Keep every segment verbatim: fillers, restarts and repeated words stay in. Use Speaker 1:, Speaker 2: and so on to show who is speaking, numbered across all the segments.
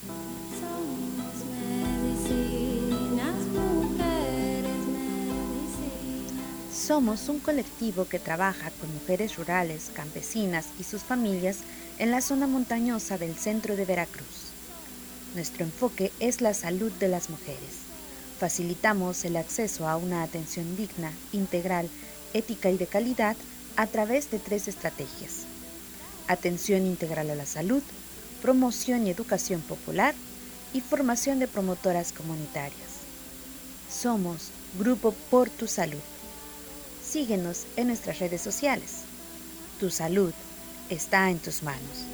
Speaker 1: Somos medicinas, mujeres medicinas.
Speaker 2: Somos un colectivo que trabaja con mujeres rurales, campesinas y sus familias en la zona montañosa del centro de Veracruz. Nuestro enfoque es la salud de las mujeres. Facilitamos el acceso a una atención digna, integral, ética y de calidad a través de tres estrategias: atención integral a la salud, promoción y educación popular y formación de promotoras comunitarias. Somos Grupo Por Tu Salud. Síguenos en nuestras redes sociales. Tu salud está en tus manos.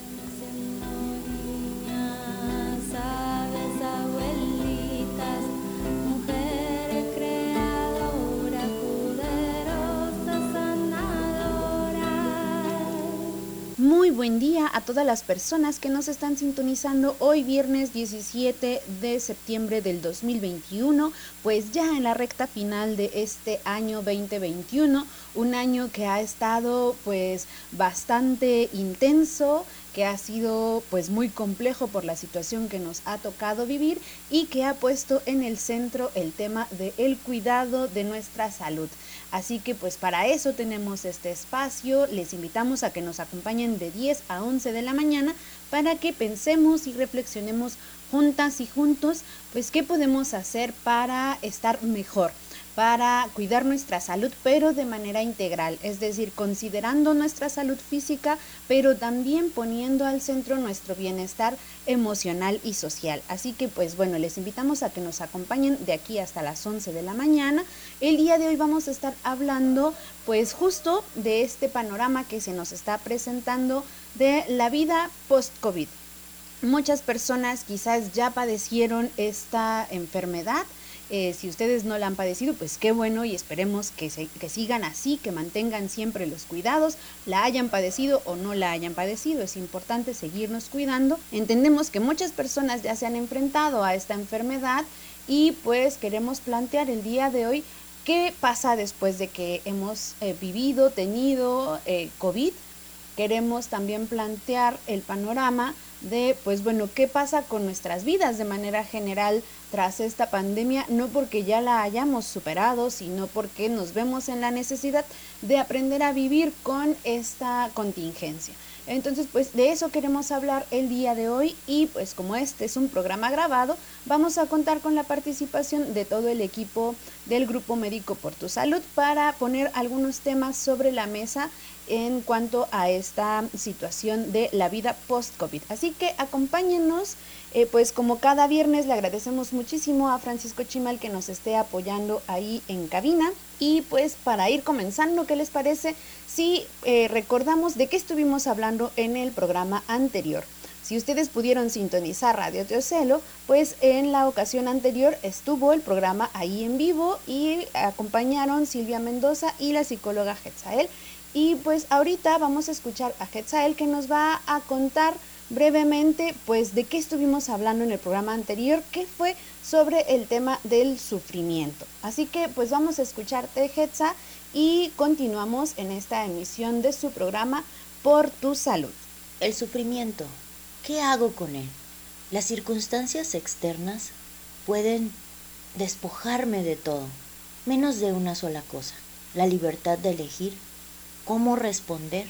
Speaker 2: Muy buen día a todas las personas que nos están sintonizando hoy viernes diecisiete de septiembre del dos mil veintiuno, pues ya en la recta final de este año veinte veintiuno, un año que ha estado pues bastante intenso, que ha sido pues muy complejo por la situación que nos ha tocado vivir y que ha puesto en el centro el tema del cuidado de nuestra salud. Así que pues para eso tenemos este espacio. Les invitamos a que nos acompañen de diez a once de la mañana para que pensemos y reflexionemos juntas y juntos pues qué podemos hacer para estar mejor, para cuidar nuestra salud, pero de manera integral, es decir, considerando nuestra salud física, pero también poniendo al centro nuestro bienestar emocional y social. Así que pues bueno, les invitamos a que nos acompañen de aquí hasta las once de la mañana. El día de hoy vamos a estar hablando pues justo de este panorama que se nos está presentando de la vida post-COVID. Muchas personas quizás ya padecieron esta enfermedad. Eh, si ustedes no la han padecido, pues qué bueno, y esperemos que, se, que sigan así, que mantengan siempre los cuidados, la hayan padecido o no la hayan padecido. Es importante seguirnos cuidando. Entendemos que muchas personas ya se han enfrentado a esta enfermedad y pues queremos plantear el día de hoy qué pasa después de que hemos eh, vivido, tenido eh, COVID. Queremos también plantear el panorama de, pues bueno, qué pasa con nuestras vidas de manera general tras esta pandemia, no porque ya la hayamos superado, sino porque nos vemos en la necesidad de aprender a vivir con esta contingencia. Entonces, pues de eso queremos hablar el día de hoy y pues como este es un programa grabado, vamos a contar con la participación de todo el equipo del Grupo Médico Por Tu Salud para poner algunos temas sobre la mesa en cuanto a esta situación de la vida post-COVID. Así que acompáñennos, eh, pues como cada viernes le agradecemos muchísimo a Francisco Chimal que nos esté apoyando ahí en cabina. Y pues para ir comenzando, ¿qué les parece si eh, recordamos de qué estuvimos hablando en el programa anterior? Si ustedes pudieron sintonizar Radio Teocelo, pues en la ocasión anterior estuvo el programa ahí en vivo y acompañaron Silvia Mendoza y la psicóloga Hetzael. Y pues ahorita vamos a escuchar a Hetzael que nos va a contar brevemente pues de qué estuvimos hablando en el programa anterior, que fue sobre el tema del sufrimiento. Así que pues vamos a escucharte, Hetza, y continuamos en esta emisión de su programa Por Tu Salud.
Speaker 3: El sufrimiento, ¿qué hago con él? Las circunstancias externas pueden despojarme de todo, menos de una sola cosa: la libertad de elegir cómo responder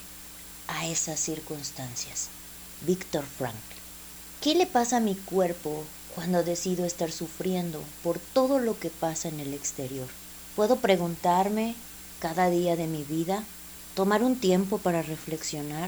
Speaker 3: a esas circunstancias. Víctor Frankl. ¿Qué le pasa a mi cuerpo cuando decido estar sufriendo por todo lo que pasa en el exterior? Puedo preguntarme cada día de mi vida, tomar un tiempo para reflexionar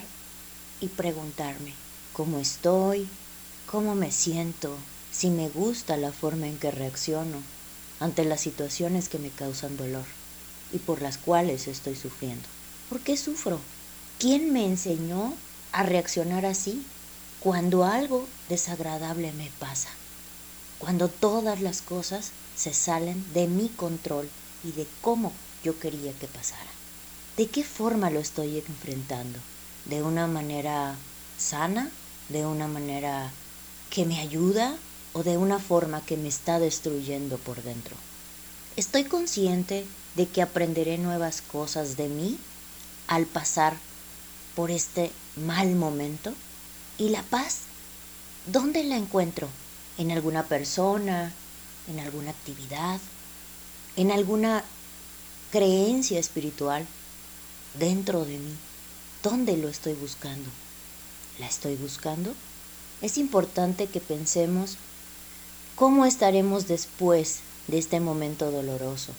Speaker 3: y preguntarme cómo estoy, cómo me siento, si me gusta la forma en que reacciono ante las situaciones que me causan dolor y por las cuales estoy sufriendo. ¿Por qué sufro? ¿Quién me enseñó a reaccionar así cuando algo desagradable me pasa? Cuando todas las cosas se salen de mi control y de cómo yo quería que pasara. ¿De qué forma lo estoy enfrentando? ¿De una manera sana? ¿De una manera que me ayuda? ¿O de una forma que me está destruyendo por dentro? ¿Estoy consciente de que aprenderé nuevas cosas de mí al pasar por este mal momento? ¿Y la paz? ¿Dónde la encuentro? ¿En alguna persona? ¿En alguna actividad? ¿En alguna creencia espiritual? ¿Dentro de mí? ¿Dónde lo estoy buscando? ¿La estoy buscando? Es importante que pensemos cómo estaremos después de este momento doloroso,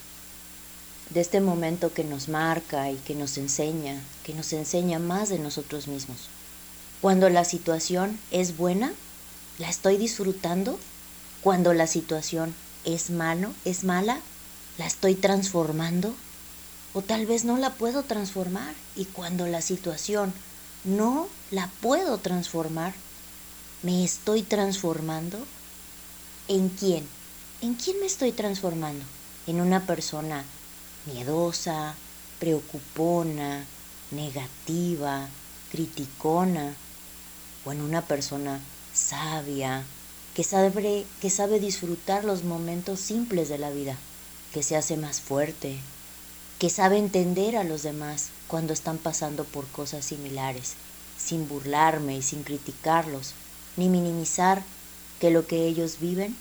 Speaker 3: de este momento que nos marca y que nos enseña, que nos enseña más de nosotros mismos. Cuando la situación es buena, ¿la estoy disfrutando? Cuando la situación es malo, es mala, ¿la estoy transformando? O tal vez no la puedo transformar. Y cuando la situación no la puedo transformar, ¿me estoy transformando? ¿En quién? ¿En quién me estoy transformando? ¿En una persona miedosa, preocupona, negativa, criticona? ¿O en una persona sabia, que sabe, que sabe disfrutar los momentos simples de la vida, que se hace más fuerte, que sabe entender a los demás cuando están pasando por cosas similares, sin burlarme y sin criticarlos, ni minimizar que lo que ellos viven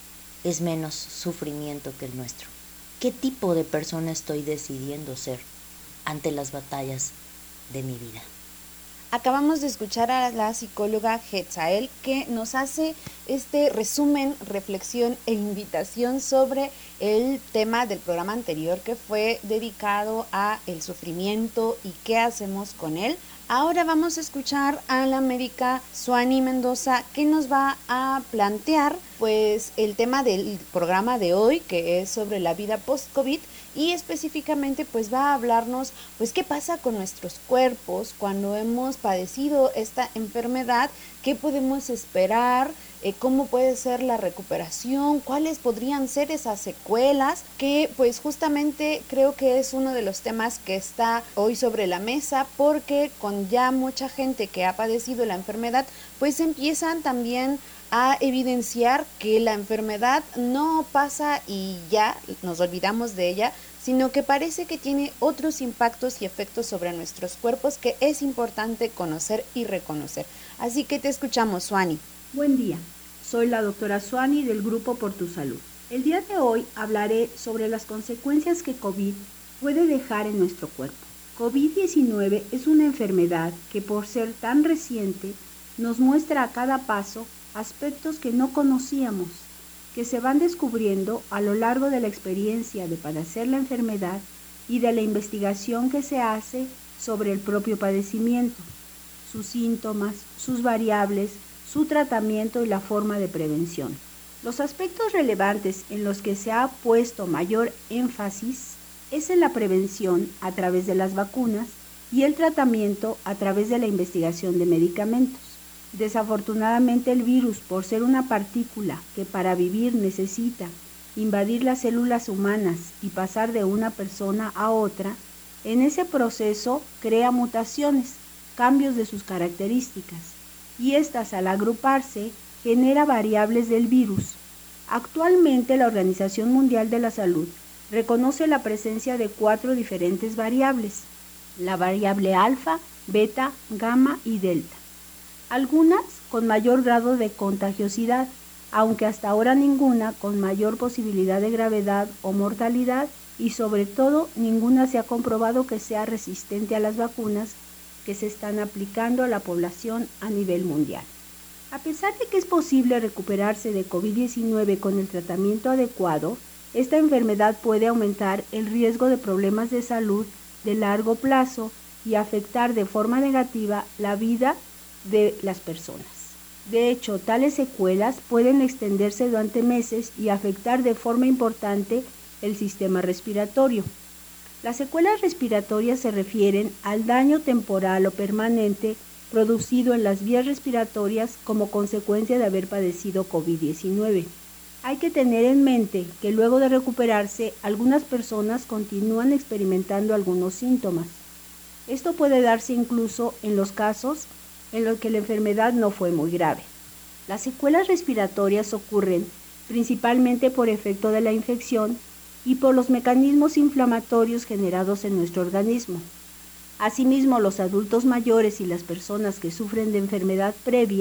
Speaker 3: es menos sufrimiento que el nuestro? ¿Qué tipo de persona estoy decidiendo ser ante las batallas de mi vida?
Speaker 2: Acabamos de escuchar a la psicóloga Hetzael, que nos hace este resumen, reflexión e invitación sobre el tema del programa anterior, que fue dedicado a el sufrimiento y qué hacemos con él. Ahora vamos a escuchar a la médica Suani Mendoza, que nos va a plantear pues el tema del programa de hoy, que es sobre la vida post-COVID, y específicamente pues va a hablarnos pues qué pasa con nuestros cuerpos cuando hemos padecido esta enfermedad, qué podemos esperar, eh, cómo puede ser la recuperación, cuáles podrían ser esas secuelas, que pues justamente creo que es uno de los temas que está hoy sobre la mesa, porque con ya mucha gente que ha padecido la enfermedad pues empiezan también a evidenciar que la enfermedad no pasa y ya nos olvidamos de ella, sino que parece que tiene otros impactos y efectos sobre nuestros cuerpos que es importante conocer y reconocer. Así que te escuchamos, Suani.
Speaker 4: Buen día, soy la doctora Suani del Grupo Por Tu Salud. El día de hoy hablaré sobre las consecuencias que COVID puede dejar en nuestro cuerpo. COVID diecinueve es una enfermedad que, por ser tan reciente, nos muestra a cada paso aspectos que no conocíamos, que se van descubriendo a lo largo de la experiencia de padecer la enfermedad y de la investigación que se hace sobre el propio padecimiento, sus síntomas, sus variables, su tratamiento y la forma de prevención. Los aspectos relevantes en los que se ha puesto mayor énfasis es en la prevención a través de las vacunas y el tratamiento a través de la investigación de medicamentos. Desafortunadamente, el virus, por ser una partícula que para vivir necesita invadir las células humanas y pasar de una persona a otra, en ese proceso crea mutaciones, cambios de sus características, y estas, al agruparse, genera variables del virus. Actualmente, la Organización Mundial de la Salud reconoce la presencia de cuatro diferentes variables: la variable alfa, beta, gamma y delta. Algunas con mayor grado de contagiosidad, aunque hasta ahora ninguna con mayor posibilidad de gravedad o mortalidad, y sobre todo ninguna se ha comprobado que sea resistente a las vacunas que se están aplicando a la población a nivel mundial. A pesar de que es posible recuperarse de COVID diecinueve con el tratamiento adecuado, esta enfermedad puede aumentar el riesgo de problemas de salud de largo plazo y afectar de forma negativa la vida de las personas. De hecho, tales secuelas pueden extenderse durante meses y afectar de forma importante el sistema respiratorio. Las secuelas respiratorias se refieren al daño temporal o permanente producido en las vías respiratorias como consecuencia de haber padecido COVID diecinueve. Hay que tener en mente que luego de recuperarse, algunas personas continúan experimentando algunos síntomas. Esto puede darse incluso en los casos en los que la enfermedad no fue muy grave. Las secuelas respiratorias ocurren principalmente por efecto de la infección y por los mecanismos inflamatorios generados en nuestro organismo. Asimismo, los adultos mayores y las personas que sufren de enfermedad previa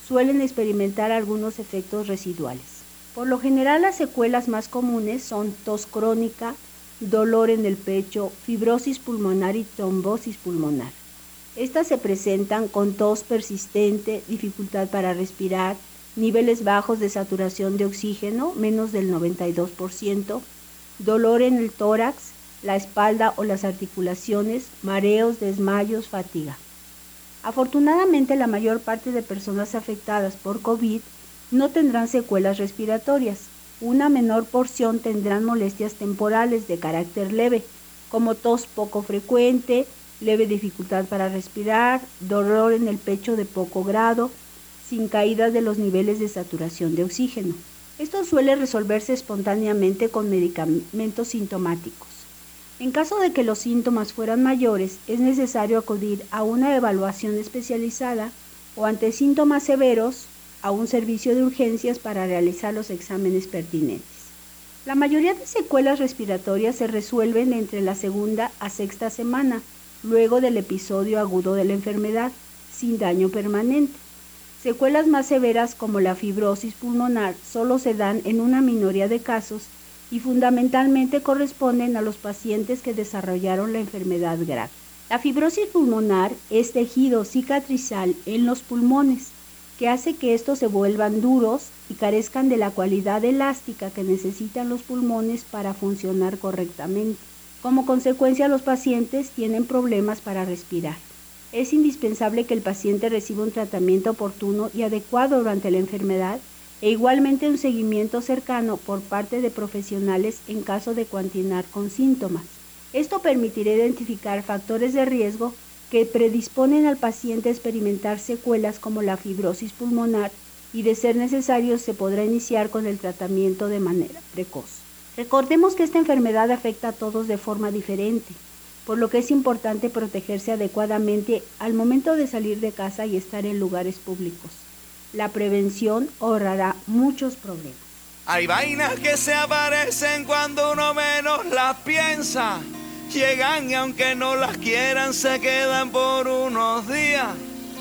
Speaker 4: suelen experimentar algunos efectos residuales. Por lo general, las secuelas más comunes son tos crónica, dolor en el pecho, fibrosis pulmonar y trombosis pulmonar. Estas se presentan con tos persistente, dificultad para respirar, niveles bajos de saturación de oxígeno, menos del noventa y dos por ciento, dolor en el tórax, la espalda o las articulaciones, mareos, desmayos, fatiga. Afortunadamente, la mayor parte de personas afectadas por COVID no tendrán secuelas respiratorias. Una menor porción tendrán molestias temporales de carácter leve, como tos poco frecuente, leve dificultad para respirar, dolor en el pecho de poco grado, sin caídas de los niveles de saturación de oxígeno. Esto suele resolverse espontáneamente con medicamentos sintomáticos. En caso de que los síntomas fueran mayores, es necesario acudir a una evaluación especializada o ante síntomas severos a un servicio de urgencias para realizar los exámenes pertinentes. La mayoría de secuelas respiratorias se resuelven entre la segunda a sexta semana, luego del episodio agudo de la enfermedad, sin daño permanente. Secuelas más severas como la fibrosis pulmonar solo se dan en una minoría de casos y fundamentalmente corresponden a los pacientes que desarrollaron la enfermedad grave. La fibrosis pulmonar es tejido cicatrizal en los pulmones, que hace que estos se vuelvan duros y carezcan de la cualidad elástica que necesitan los pulmones para funcionar correctamente. Como consecuencia, los pacientes tienen problemas para respirar. Es indispensable que el paciente reciba un tratamiento oportuno y adecuado durante la enfermedad e igualmente un seguimiento cercano por parte de profesionales en caso de continuar con síntomas. Esto permitirá identificar factores de riesgo que predisponen al paciente a experimentar secuelas como la fibrosis pulmonar y, de ser necesario, se podrá iniciar con el tratamiento de manera precoz. Recordemos que esta enfermedad afecta a todos de forma diferente, por lo que es importante protegerse adecuadamente al momento de salir de casa y estar en lugares públicos. La prevención ahorrará muchos problemas.
Speaker 5: Hay vainas que se aparecen cuando uno menos las piensa. Llegan y aunque no las quieran se quedan por unos días.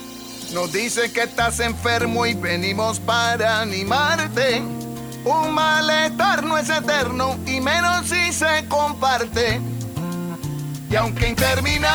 Speaker 6: Nos dice que estás enfermo y venimos para animarte. Un malestar no es eterno y menos si se comparte. Y aunque interminable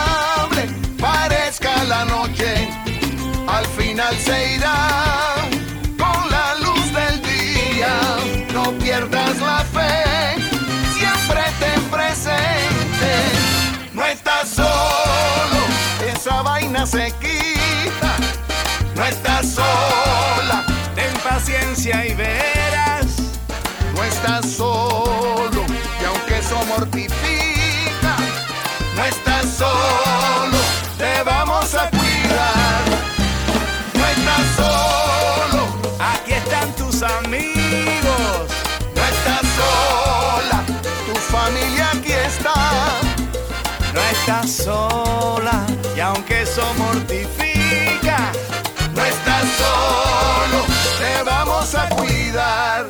Speaker 6: parezca la noche, al final se irá con la luz del día. No pierdas la fe, siempre ten presente. No estás solo, esa vaina se quita. No estás sola,
Speaker 5: ten paciencia y verás.
Speaker 6: no estás solo, y aunque eso mortifica, no estás solo, te vamos a cuidar. No estás solo,
Speaker 5: Aquí están tus amigos.
Speaker 6: no estás sola, tu familia aquí está.
Speaker 5: No estás sola y aunque eso mortifica,
Speaker 6: No estás solo, te vamos a cuidar.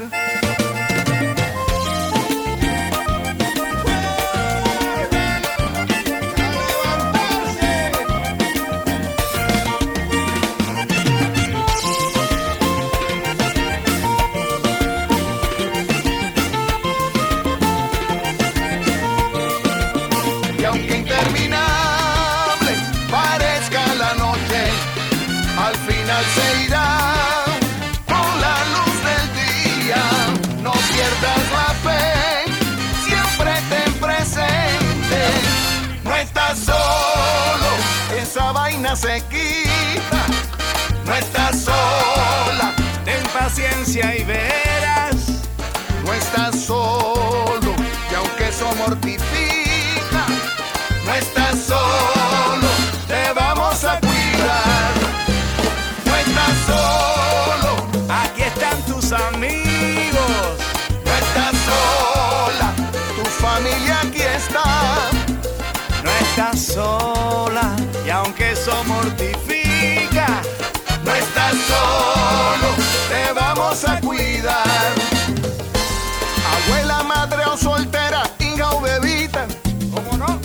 Speaker 6: Y aunque interminable parezca la noche, al final se irá con la luz del día. No pierdas la fe, siempre ten presente. No estás solo, esa vaina se quita. No estás sola,
Speaker 5: ten paciencia y verás.
Speaker 6: no estás solo, y aunque eso mortifica, no estás solo, te vamos a cuidar. No estás solo,
Speaker 5: Aquí están tus amigos.
Speaker 6: no estás sola, tu familia aquí está.
Speaker 5: No estás sola y aunque eso mortifica,
Speaker 6: No estás solo, te vamos a cuidar. Abuela, madre o soltera, hija o bebita.
Speaker 5: ¿cómo no?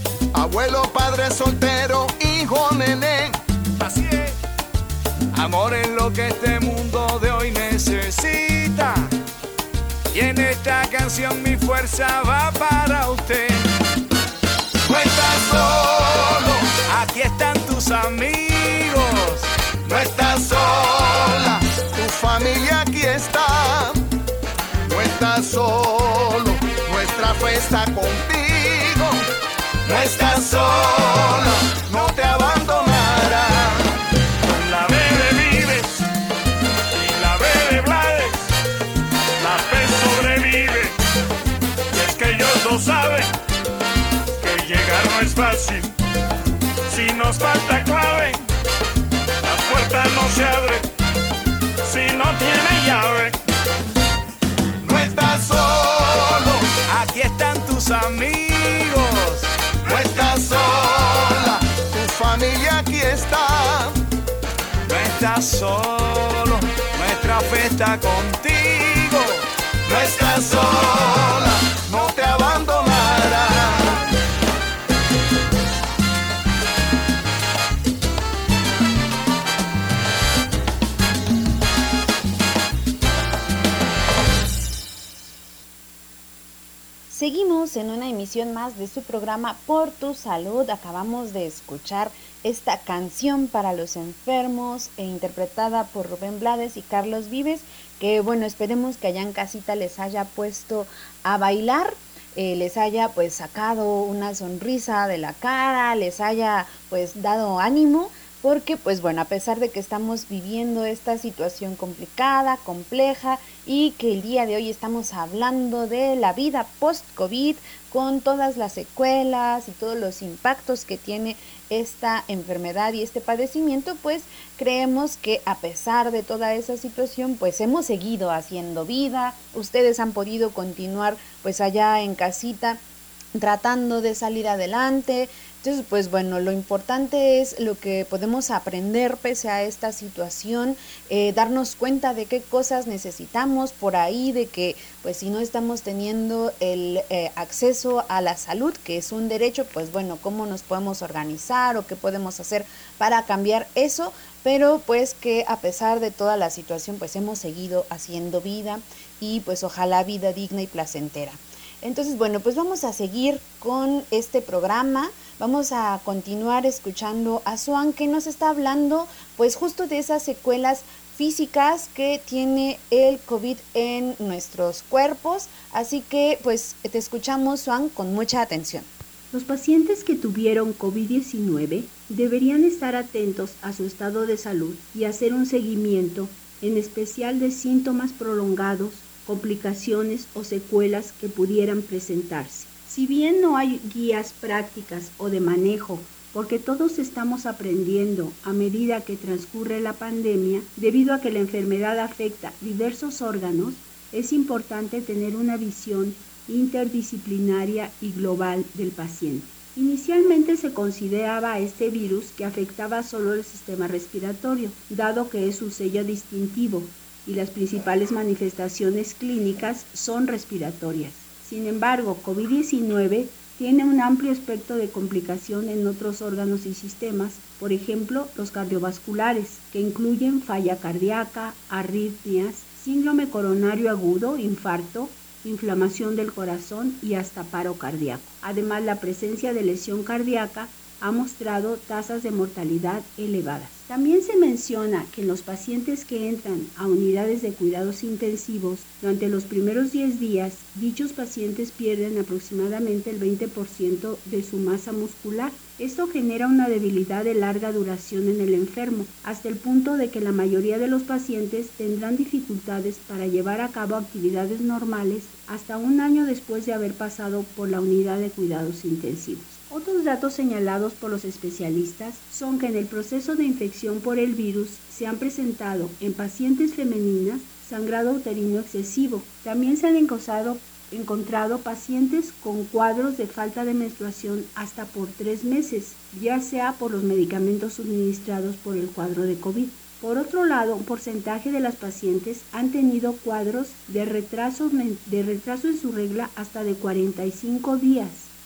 Speaker 6: Abuelo, padre soltero, hijo, nené.
Speaker 5: Así es.
Speaker 6: Amor
Speaker 5: que este mundo de hoy necesita. Y en esta canción mi fuerza va para usted.
Speaker 6: No estás solo,
Speaker 5: Aquí están tus amigos.
Speaker 6: no estás sola, tu familia aquí está. No estás solo, nuestra fe está contigo. No estás sola, no te abandonará.
Speaker 5: Con la B de Vives y la B de Blades, la P sobrevive. Y es que ellos lo saben, que llegar no es fácil. Si nos falta clave, la puerta no se abre. Si no tiene llave,
Speaker 6: No estás solo,
Speaker 5: aquí están tus amigos.
Speaker 6: no estás sola, tu familia aquí está.
Speaker 5: No estás solo, nuestra fe está contigo.
Speaker 6: No estás sola, no te abandonará.
Speaker 2: Seguimos en una emisión más de su programa Por tu Salud. Acabamos de escuchar esta canción para los enfermos e interpretada por Rubén Blades y Carlos Vives, que bueno, esperemos que allá en casita les haya puesto a bailar, eh, les haya pues sacado una sonrisa de la cara, les haya pues dado ánimo, porque pues bueno, a pesar de que estamos viviendo esta situación complicada, compleja, y que el día de hoy estamos hablando de la vida post-COVID con todas las secuelas y todos los impactos que tiene esta enfermedad y este padecimiento, pues creemos que a pesar de toda esa situación, pues hemos seguido haciendo vida. Ustedes han podido continuar pues allá en casita tratando de salir adelante. Entonces, pues bueno, lo importante es lo que podemos aprender pese a esta situación, eh, darnos cuenta de qué cosas necesitamos por ahí, de que pues si no estamos teniendo el eh, acceso a la salud, que es un derecho, pues bueno, cómo nos podemos organizar o qué podemos hacer para cambiar eso, pero pues que a pesar de toda la situación, pues hemos seguido haciendo vida y pues ojalá vida digna y placentera. Entonces, bueno, pues vamos a seguir con este programa, vamos a continuar escuchando a Swan, que nos está hablando pues justo de esas secuelas físicas que tiene el COVID en nuestros cuerpos, así que pues te escuchamos, Swan, con mucha atención.
Speaker 4: Los pacientes que tuvieron COVID diecinueve deberían estar atentos a su estado de salud y hacer un seguimiento, en especial de síntomas prolongados, complicaciones o secuelas que pudieran presentarse. Si bien no hay guías prácticas o de manejo, porque todos estamos aprendiendo a medida que transcurre la pandemia, debido a que la enfermedad afecta diversos órganos, es importante tener una visión interdisciplinaria y global del paciente. Inicialmente se consideraba a este virus que afectaba solo el sistema respiratorio, dado que es su sello distintivo, y las principales manifestaciones clínicas son respiratorias. Sin embargo, COVID diecinueve tiene un amplio espectro de complicación en otros órganos y sistemas, por ejemplo, los cardiovasculares, que incluyen falla cardíaca, arritmias, síndrome coronario agudo, infarto, inflamación del corazón y hasta paro cardíaco. Además, la presencia de lesión cardíaca ha mostrado tasas de mortalidad elevadas. También se menciona que en los pacientes que entran a unidades de cuidados intensivos, durante los primeros diez días, dichos pacientes pierden aproximadamente el veinte por ciento de su masa muscular. Esto genera una debilidad de larga duración en el enfermo, hasta el punto de que la mayoría de los pacientes tendrán dificultades para llevar a cabo actividades normales hasta un año después de haber pasado por la unidad de cuidados intensivos. Otros datos señalados por los especialistas son que en el proceso de infección por el virus se han presentado en pacientes femeninas sangrado uterino excesivo. También se han encontrado, encontrado pacientes con cuadros de falta de menstruación hasta por tres meses, ya sea por los medicamentos suministrados por el cuadro de COVID. Por otro lado, un porcentaje de las pacientes han tenido cuadros de retraso, de retraso en su regla hasta de cuarenta y cinco días.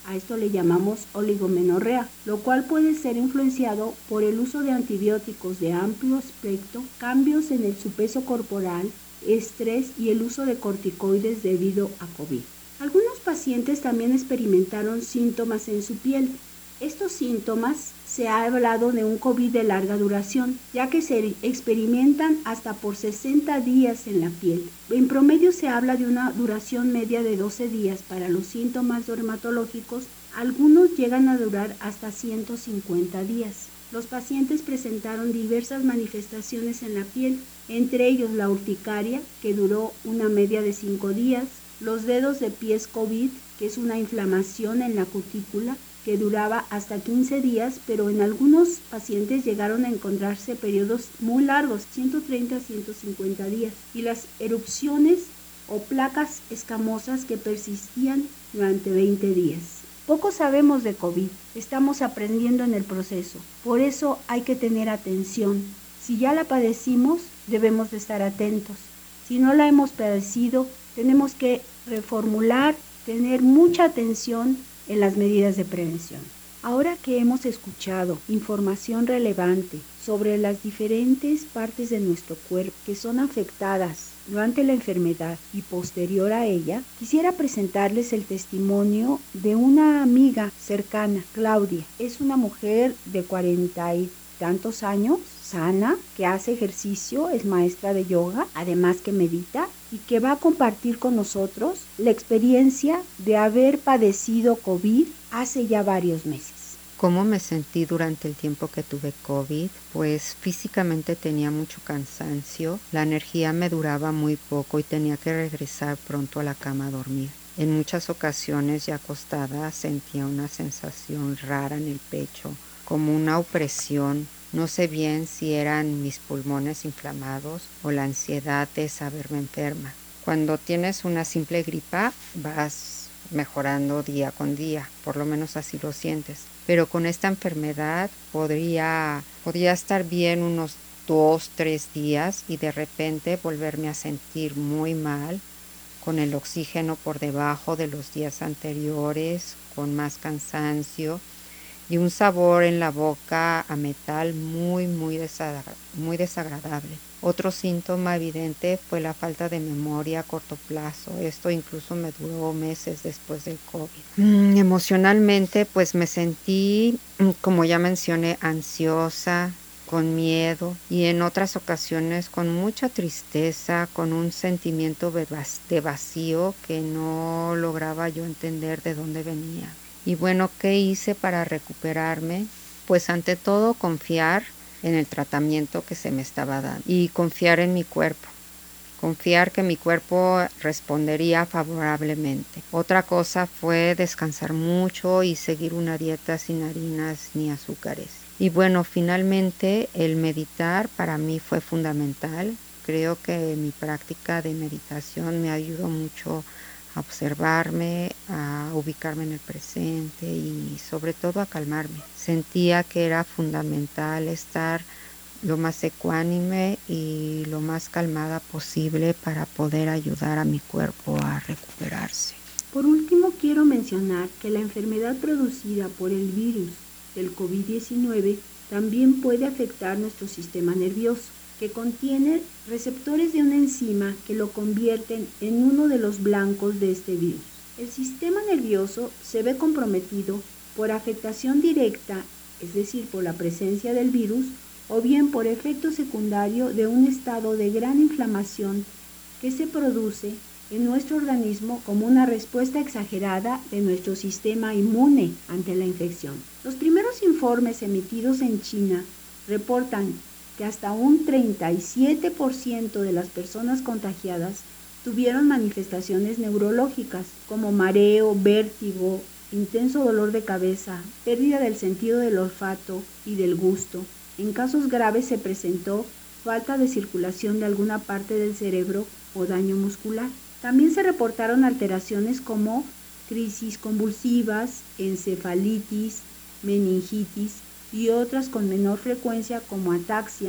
Speaker 4: A esto le llamamos oligomenorrea, lo cual puede ser influenciado por el uso de antibióticos de amplio espectro, cambios en el su peso corporal, estrés y el uso de corticoides debido a COVID. Algunos pacientes también experimentaron síntomas en su piel. Estos síntomas se ha hablado de un COVID de larga duración, ya que se experimentan hasta por sesenta días en la piel. En promedio se habla de una duración media de doce días para los síntomas dermatológicos. Algunos llegan a durar hasta ciento cincuenta días. Los pacientes presentaron diversas manifestaciones en la piel, entre ellos la urticaria, que duró una media de cinco días, los dedos de pies COVID, que es una inflamación en la cutícula, que duraba hasta quince días, pero en algunos pacientes llegaron a encontrarse periodos muy largos, ciento treinta a ciento cincuenta días, y las erupciones o placas escamosas que persistían durante veinte días. Poco sabemos de COVID, estamos aprendiendo en el proceso, por eso hay que tener atención. Si ya la padecimos, debemos de estar atentos. Si no la hemos padecido, tenemos que reformular, tener mucha atención en las medidas de prevención. Ahora que hemos escuchado información relevante sobre las diferentes partes de nuestro cuerpo que son afectadas durante la enfermedad y posterior a ella, quisiera presentarles el testimonio de una amiga cercana, Claudia. Es una mujer de cuarenta y tantos años, sana, que hace ejercicio, es maestra de yoga, además que medita, y que va a compartir con nosotros la experiencia de haber padecido COVID hace ya varios meses.
Speaker 7: ¿Cómo me sentí durante el tiempo que tuve COVID? Pues físicamente tenía mucho cansancio, la energía me duraba muy poco y tenía que regresar pronto a la cama a dormir. En muchas ocasiones ya acostada sentía una sensación rara en el pecho, como una opresión. No sé bien si eran mis pulmones inflamados o la ansiedad de saberme enferma. Cuando tienes una simple gripa, vas mejorando día con día, por lo menos así lo sientes. Pero con esta enfermedad podría, podría estar bien unos dos, tres días y de repente volverme a sentir muy mal, con el oxígeno por debajo de los días anteriores, con más cansancio y un sabor en la boca a metal muy, muy, desagra- muy desagradable. Otro síntoma evidente fue la falta de memoria a corto plazo. Esto incluso me duró meses después del COVID. Mm, emocionalmente, pues me sentí, como ya mencioné, ansiosa, con miedo y en otras ocasiones con mucha tristeza, con un sentimiento de vacío que no lograba yo entender de dónde venía. Y bueno, ¿qué hice para recuperarme? Pues ante todo confiar en el tratamiento que se me estaba dando y confiar en mi cuerpo. Confiar que mi cuerpo respondería favorablemente. Otra cosa fue descansar mucho y seguir una dieta sin harinas ni azúcares. Y bueno, finalmente el meditar para mí fue fundamental. Creo que mi práctica de meditación me ayudó mucho a observarme, a ubicarme en el presente y sobre todo a calmarme. Sentía que era fundamental estar lo más ecuánime y lo más calmada posible para poder ayudar a mi cuerpo a recuperarse.
Speaker 4: Por último, quiero mencionar que la enfermedad producida por el virus del COVID diecinueve también puede afectar nuestro sistema nervioso, que contiene receptores de una enzima que lo convierten en uno de los blancos de este virus. El sistema nervioso se ve comprometido por afectación directa, es decir, por la presencia del virus, o bien por efecto secundario de un estado de gran inflamación que se produce en nuestro organismo como una respuesta exagerada de nuestro sistema inmune ante la infección. Los primeros informes emitidos en China reportan que hasta un treinta y siete por ciento de las personas contagiadas tuvieron manifestaciones neurológicas como mareo, vértigo, intenso dolor de cabeza, pérdida del sentido del olfato y del gusto. En casos graves se presentó falta de circulación de alguna parte del cerebro o daño muscular. También se reportaron alteraciones como crisis convulsivas, encefalitis, meningitis y otras con menor frecuencia como ataxia,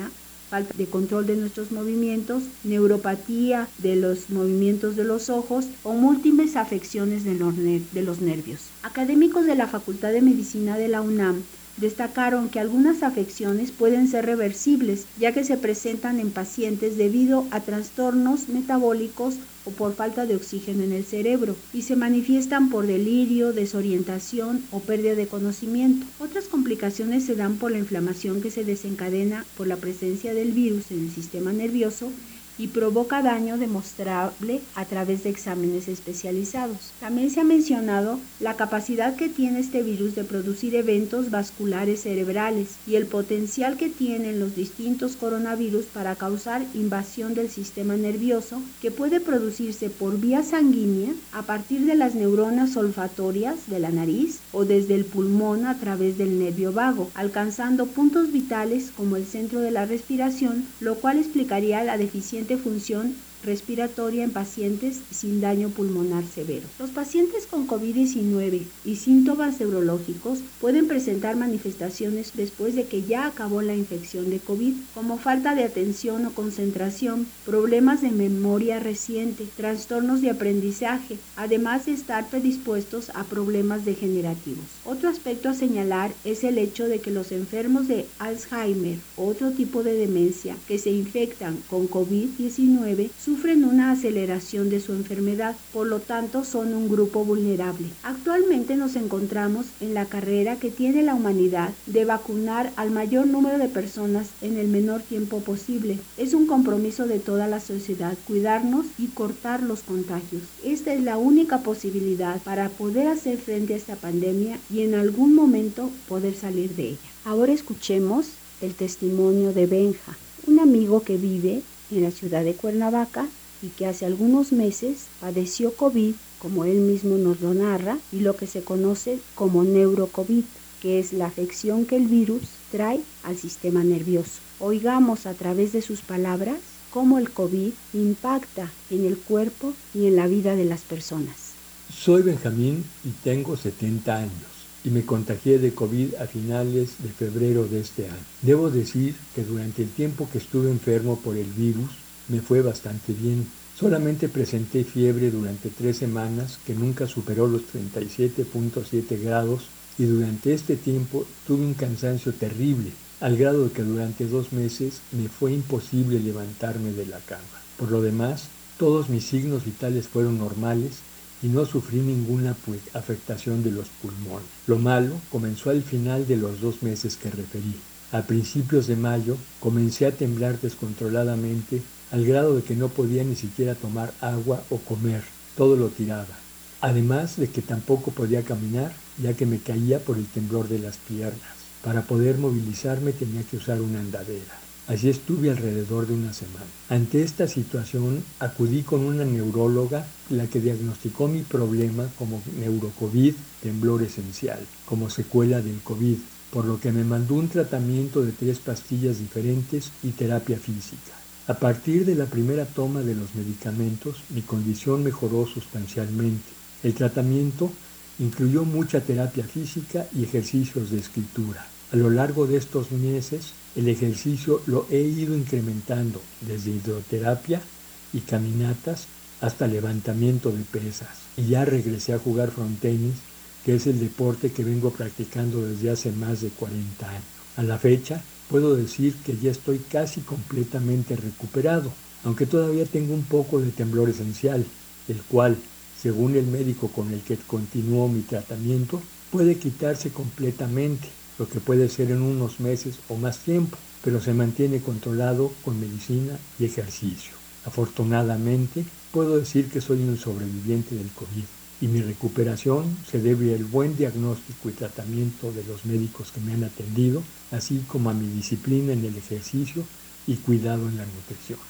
Speaker 4: falta de control de nuestros movimientos, neuropatía de los movimientos de los ojos o múltiples afecciones de los, ner- de los nervios. Académicos de la Facultad de Medicina de la UNAM destacaron que algunas afecciones pueden ser reversibles, ya que se presentan en pacientes debido a trastornos metabólicos o por falta de oxígeno en el cerebro y se manifiestan por delirio, desorientación o pérdida de conocimiento. Otras complicaciones se dan por la inflamación que se desencadena por la presencia del virus en el sistema nervioso y provoca daño demostrable a través de exámenes especializados. También se ha mencionado la capacidad que tiene este virus de producir eventos vasculares cerebrales y el potencial que tienen los distintos coronavirus para causar invasión del sistema nervioso que puede producirse por vía sanguínea a partir de las neuronas olfatorias de la nariz o desde el pulmón a través del nervio vago, alcanzando puntos vitales como el centro de la respiración, lo cual explicaría la deficiente función respiratoria en pacientes sin daño pulmonar severo. Los pacientes con COVID diecinueve y síntomas neurológicos pueden presentar manifestaciones después de que ya acabó la infección de COVID, como falta de atención o concentración, problemas de memoria reciente, trastornos de aprendizaje, además de estar predispuestos a problemas degenerativos. Otro aspecto a señalar es el hecho de que los enfermos de Alzheimer o otro tipo de demencia que se infectan con COVID diecinueve sufren una aceleración de su enfermedad, por lo tanto son un grupo vulnerable. Actualmente nos encontramos en la carrera que tiene la humanidad de vacunar al mayor número de personas en el menor tiempo posible. Es un compromiso de toda la sociedad cuidarnos y cortar los contagios. Esta es la única posibilidad para poder hacer frente a esta pandemia y en algún momento poder salir de ella. Ahora escuchemos el testimonio de Benja, un amigo que vive en la ciudad de Cuernavaca y que hace algunos meses padeció COVID, como él mismo nos lo narra, y lo que se conoce como neurocovid, que es la afección que el virus trae al sistema nervioso. Oigamos a través de sus palabras cómo el COVID impacta en el cuerpo y en la vida de las personas.
Speaker 8: Soy Benjamín y tengo setenta años. Y me contagié de COVID a finales de febrero de este año. Debo decir que durante el tiempo que estuve enfermo por el virus, me fue bastante bien. Solamente presenté fiebre durante tres semanas que nunca superó los treinta y siete punto siete grados y durante este tiempo tuve un cansancio terrible, al grado de que durante dos meses me fue imposible levantarme de la cama. Por lo demás, todos mis signos vitales fueron normales y no sufrí ninguna pues, afectación de los pulmones. Lo malo comenzó al final de los dos meses que referí. A principios de mayo comencé a temblar descontroladamente al grado de que no podía ni siquiera tomar agua o comer, todo lo tiraba. Además de que tampoco podía caminar, ya que me caía por el temblor de las piernas. Para poder movilizarme tenía que usar una andadera. Así estuve alrededor de una semana. Ante esta situación acudí con una neuróloga, la que diagnosticó mi problema como neurocovid, temblor esencial, como secuela del COVID, por lo que me mandó un tratamiento de tres pastillas diferentes y terapia física. A partir de la primera toma de los medicamentos, mi condición mejoró sustancialmente. El tratamiento incluyó mucha terapia física y ejercicios de escritura. A lo largo de estos meses, el ejercicio lo he ido incrementando desde hidroterapia y caminatas hasta levantamiento de pesas. Y ya regresé a jugar frontenis, que es el deporte que vengo practicando desde hace más de cuarenta años. A la fecha, puedo decir que ya estoy casi completamente recuperado, aunque todavía tengo un poco de temblor esencial, el cual, según el médico con el que continuó mi tratamiento, puede quitarse completamente, lo que puede ser en unos meses o más tiempo, pero se mantiene controlado con medicina y ejercicio. Afortunadamente, puedo decir que soy un sobreviviente del COVID y mi recuperación se debe al buen diagnóstico y tratamiento de los médicos que me han atendido, así como a mi disciplina en el ejercicio y cuidado en la nutrición.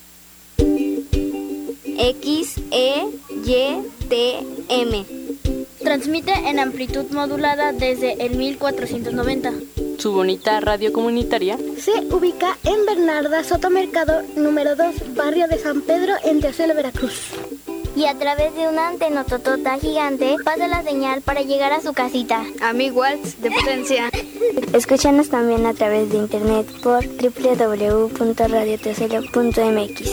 Speaker 9: X E Y T M. Transmite en amplitud modulada desde el mil cuatrocientos noventa.
Speaker 10: Su bonita radio comunitaria
Speaker 11: se ubica en Bernarda Soto Mercado, número dos, barrio de San Pedro, en Teocelo, Veracruz.
Speaker 9: y a través de una antenototota gigante pasa la señal para llegar a su casita.
Speaker 11: A mil watts de potencia.
Speaker 9: Escúchanos también a través de internet por doble u doble u doble u punto radio teocelo punto m x.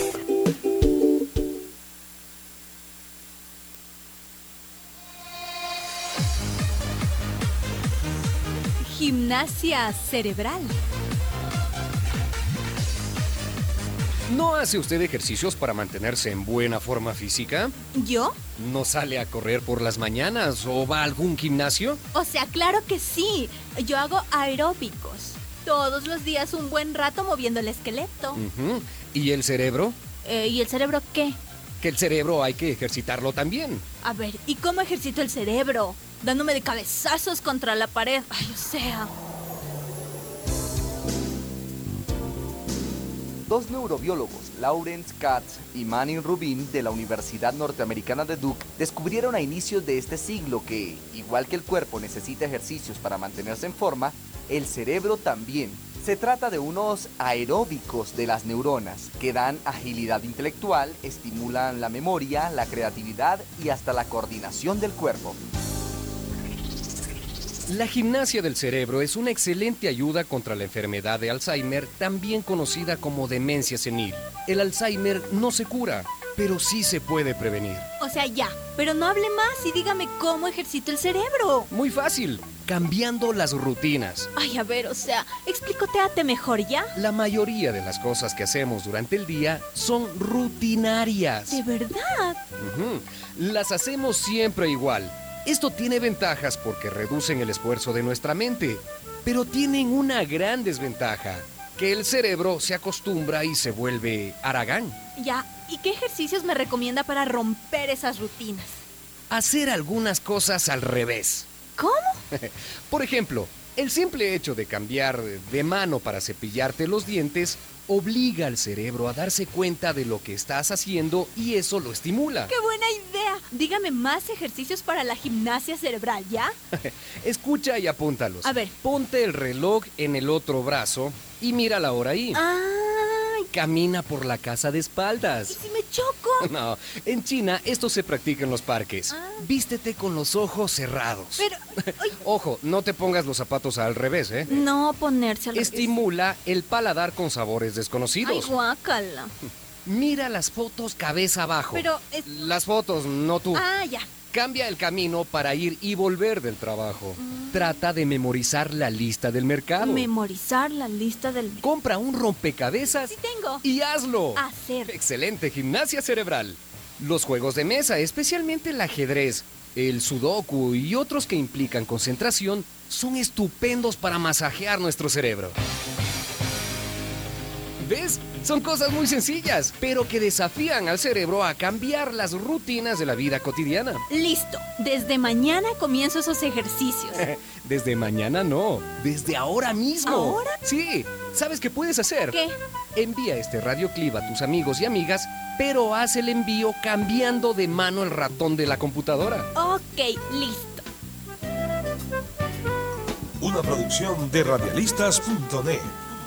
Speaker 12: Gimnasia cerebral.
Speaker 13: ¿No hace usted ejercicios para mantenerse en buena forma física?
Speaker 12: ¿Yo?
Speaker 13: ¿No sale a correr por las mañanas o va a algún gimnasio?
Speaker 12: O sea, claro que sí. Yo hago aeróbicos. Todos los días un buen rato moviendo el esqueleto.
Speaker 13: Uh-huh. ¿Y el cerebro?
Speaker 12: Eh, ¿Y el cerebro qué?
Speaker 13: Que el cerebro hay que ejercitarlo también.
Speaker 12: A ver, ¿y cómo ejercito el cerebro? Dándome de cabezazos contra la pared. Ay, o sea...
Speaker 14: Dos neurobiólogos, Lawrence Katz y Manning Rubin de la Universidad Norteamericana de Duke, descubrieron a inicios de este siglo que, igual que el cuerpo necesita ejercicios para mantenerse en forma, el cerebro también. Se trata de unos aeróbicos de las neuronas que dan agilidad intelectual, estimulan la memoria, la creatividad y hasta la coordinación del cuerpo.
Speaker 13: La gimnasia del cerebro es una excelente ayuda contra la enfermedad de Alzheimer, también conocida como demencia senil. El Alzheimer no se cura, pero sí se puede prevenir.
Speaker 12: O sea, ya, pero no hable más y dígame cómo ejercito el cerebro.
Speaker 13: Muy fácil, cambiando las rutinas.
Speaker 12: Ay, a ver, o sea, explícoteate mejor, ¿ya?
Speaker 13: La mayoría de las cosas que hacemos durante el día son rutinarias.
Speaker 12: ¿De verdad?
Speaker 13: Uh-huh. Las hacemos siempre igual. Esto tiene ventajas porque reducen el esfuerzo de nuestra mente, pero tienen una gran desventaja, que el cerebro se acostumbra y se vuelve haragán.
Speaker 12: Ya, ¿y qué ejercicios me recomienda para romper esas rutinas?
Speaker 13: Hacer algunas cosas al revés.
Speaker 12: ¿Cómo?
Speaker 13: Por ejemplo, el simple hecho de cambiar de mano para cepillarte los dientes obliga al cerebro a darse cuenta de lo que estás haciendo y eso lo estimula.
Speaker 12: ¡Qué buena idea! Dígame más ejercicios para la gimnasia cerebral, ¿ya?
Speaker 13: Escucha y apúntalos.
Speaker 12: A ver.
Speaker 13: Ponte el reloj en el otro brazo y mira la hora ahí.
Speaker 12: ¡Ay!
Speaker 13: Camina por la casa de espaldas.
Speaker 12: ¿Y si me choco?
Speaker 13: No, en China esto se practica en los parques.
Speaker 12: Ah.
Speaker 13: Vístete con los ojos cerrados.
Speaker 12: Pero... Ay.
Speaker 13: Ojo, no te pongas los zapatos al revés, ¿eh?
Speaker 12: No ponerse al revés.
Speaker 13: Estimula el paladar con sabores desconocidos.
Speaker 12: Ay, guácala.
Speaker 13: Mira las fotos cabeza abajo.
Speaker 12: Pero... Es...
Speaker 13: Las fotos, no tú.
Speaker 12: Ah, ya.
Speaker 13: Cambia el camino para ir y volver del trabajo. Mm. Trata de memorizar la lista del mercado.
Speaker 12: Memorizar la lista del mercado.
Speaker 13: Compra un rompecabezas.
Speaker 12: Sí tengo.
Speaker 13: Y hazlo.
Speaker 12: Hacer.
Speaker 13: Excelente gimnasia cerebral. Los juegos de mesa, especialmente el ajedrez, el sudoku y otros que implican concentración, son estupendos para masajear nuestro cerebro. ¿Ves? Son cosas muy sencillas, pero que desafían al cerebro a cambiar las rutinas de la vida cotidiana.
Speaker 12: Listo. Desde mañana comienzo esos ejercicios.
Speaker 13: Desde mañana no. Desde ahora mismo.
Speaker 12: ¿Ahora?
Speaker 13: Sí. ¿Sabes qué puedes hacer?
Speaker 12: ¿Qué?
Speaker 13: Envía este radioclip a tus amigos y amigas, pero haz el envío cambiando de mano el ratón de la computadora.
Speaker 12: Ok, listo.
Speaker 15: Una producción de radialistas punto net.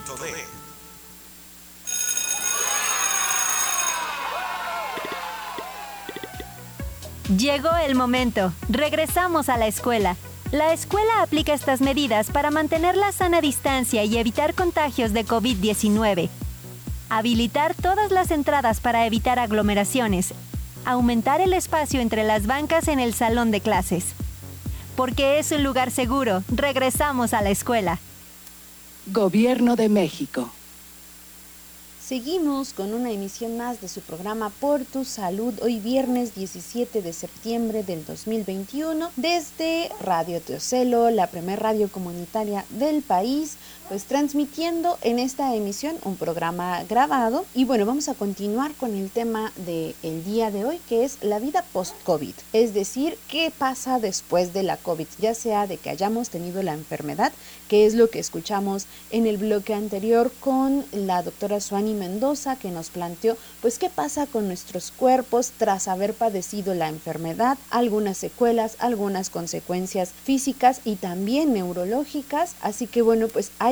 Speaker 16: Llegó el momento. Regresamos a la escuela. La escuela aplica estas medidas para mantener la sana distancia y evitar contagios de covid diecinueve. Habilitar todas las entradas para evitar aglomeraciones. Aumentar el espacio entre las bancas en el salón de clases. Porque es un lugar seguro, regresamos a la escuela.
Speaker 17: Gobierno de México.
Speaker 2: Seguimos con una emisión más de su programa Por tu Salud, hoy viernes diecisiete de septiembre del dos mil veintiuno, desde Radio Teocelo, la primer radio comunitaria del país, pues transmitiendo en esta emisión un programa grabado. Y bueno, vamos a continuar con el tema del día de hoy, que es la vida post-COVID, es decir, qué pasa después de la COVID, ya sea de que hayamos tenido la enfermedad, que es lo que escuchamos en el bloque anterior con la doctora Suani Mendoza, que nos planteó pues qué pasa con nuestros cuerpos tras haber padecido la enfermedad, algunas secuelas, algunas consecuencias físicas y también neurológicas. Así que bueno, pues hay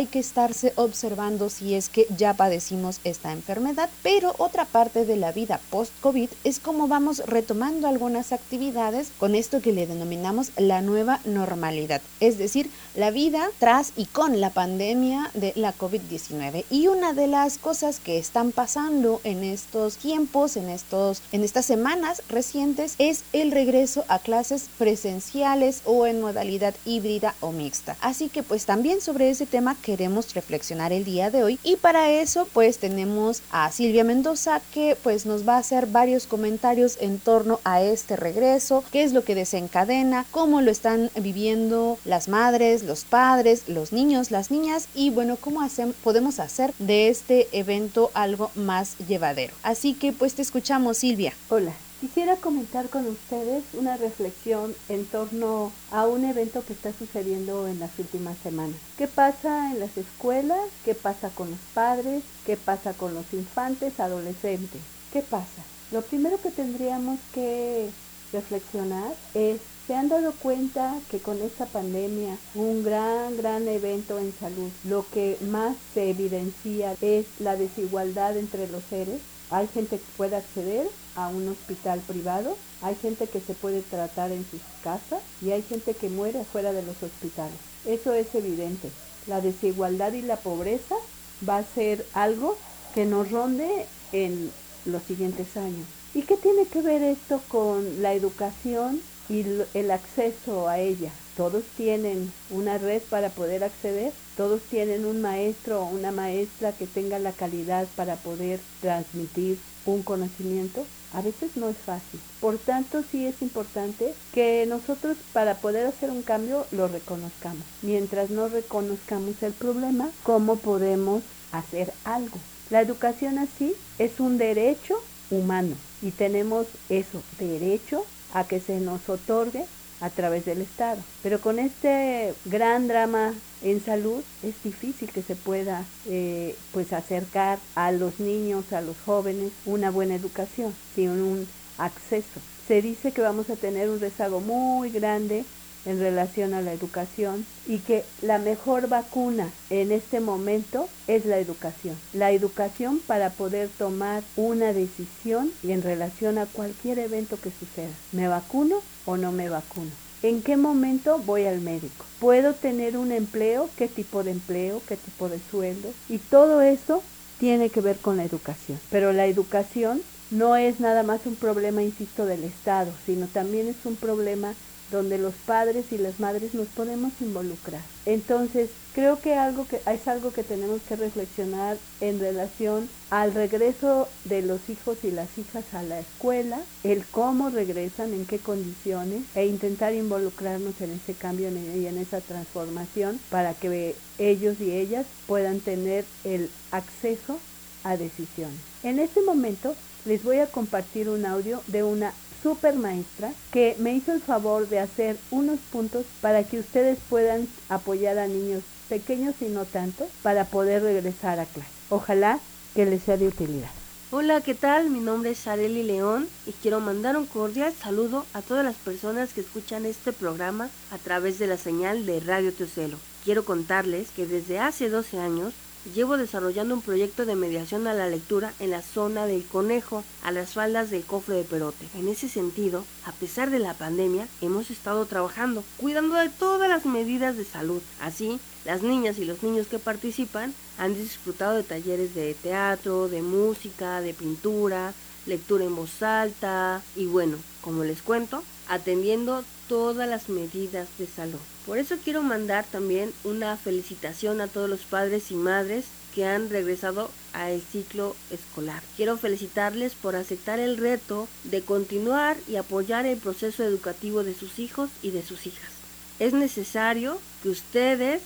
Speaker 2: que estarse observando si es que ya padecimos esta enfermedad, pero otra parte de la vida post-COVID es cómo vamos retomando algunas actividades con esto que le denominamos la nueva normalidad, es decir, la vida tras y con la pandemia de la COVID diecinueve. Y una de las cosas que están pasando en estos tiempos, en, estos, en estas semanas recientes, es el regreso a clases presenciales o en modalidad híbrida o mixta. Así que pues también sobre ese tema queremos reflexionar el día de hoy, y para eso pues tenemos a Silvia Mendoza, que pues nos va a hacer varios comentarios en torno a este regreso, qué es lo que desencadena, cómo lo están viviendo las madres, los padres, los niños, las niñas, y bueno, cómo hacemos, podemos hacer de este evento algo más llevadero. Así que pues te escuchamos, Silvia.
Speaker 4: Hola. Quisiera comentar con ustedes una reflexión en torno a un evento que está sucediendo en las últimas semanas. ¿Qué pasa en las escuelas? ¿Qué pasa con los padres? ¿Qué pasa con los infantes, adolescentes? ¿Qué pasa? Lo primero que tendríamos que reflexionar es, ¿se han dado cuenta que con esta pandemia, un gran, gran evento en salud, lo que más se evidencia es la desigualdad entre los seres? Hay gente que puede acceder a un hospital privado, hay gente que se puede tratar en sus casas y hay gente que muere fuera de los hospitales. Eso es evidente. La desigualdad y la pobreza va a ser algo que nos ronde en los siguientes años. ¿Y qué tiene que ver esto con la educación y el acceso a ella? Todos tienen una red para poder acceder, todos tienen un maestro o una maestra que tenga la calidad para poder transmitir un conocimiento. A veces no es fácil. Por tanto, sí es importante que nosotros, para poder hacer un cambio, lo reconozcamos. Mientras no reconozcamos el problema, ¿cómo podemos hacer algo? La educación así es un derecho humano y tenemos eso, derecho a que se nos otorgue a través del Estado. Pero con este gran drama en salud es difícil que se pueda eh, pues acercar a los niños, a los jóvenes, una buena educación, sin un acceso. Se dice que vamos a tener un rezago muy grande en relación a la educación y que la mejor vacuna en este momento es la educación. La educación para poder tomar una decisión y en relación a cualquier evento que suceda. ¿Me vacuno o no me vacuno? ¿En qué momento voy al médico? ¿Puedo tener un empleo? ¿Qué tipo de empleo? ¿Qué tipo de sueldo? Y todo eso tiene que ver con la educación. Pero la educación no es nada más un problema, insisto, del Estado, sino también es un problema donde los padres y las madres nos podemos involucrar. Entonces, creo que, algo que es algo que tenemos que reflexionar en relación al regreso de los hijos y las hijas a la escuela, el cómo regresan, en qué condiciones, e intentar involucrarnos en ese cambio y en esa transformación para que ellos y ellas puedan tener el acceso a decisiones. En este momento les voy a compartir un audio de una super maestra que me hizo el favor de hacer unos puntos para que ustedes puedan apoyar a niños pequeños y no tanto para poder regresar a clase. Ojalá que les sea de utilidad.
Speaker 18: Hola, ¿qué tal? Mi nombre es Arely León y quiero mandar un cordial saludo a todas las personas que escuchan este programa a través de la señal de Radio Teocelo. Quiero contarles que desde hace doce años llevo desarrollando un proyecto de mediación a la lectura en la zona del Conejo, a las faldas del Cofre de Perote. En ese sentido, a pesar de la pandemia, hemos estado trabajando, cuidando de todas las medidas de salud. Así, las niñas y los niños que participan han disfrutado de talleres de teatro, de música, de pintura, lectura en voz alta y bueno, como les cuento, atendiendo todas las medidas de salud. Por eso quiero mandar también una felicitación a todos los padres y madres que han regresado al ciclo escolar. Quiero felicitarles por aceptar el reto de continuar y apoyar el proceso educativo de sus hijos y de sus hijas. Es necesario que ustedes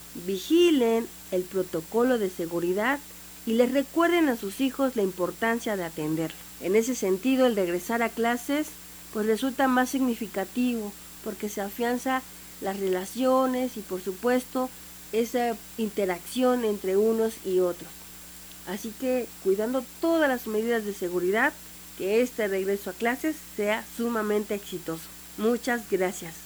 Speaker 18: vigilen el protocolo de seguridad y les recuerden a sus hijos la importancia de atenderlo. En ese sentido, el regresar a clases pues resulta más significativo porque se afianza las relaciones y por supuesto esa interacción entre unos y otros. Así que cuidando todas las medidas de seguridad, que este regreso a clases sea sumamente exitoso. Muchas gracias.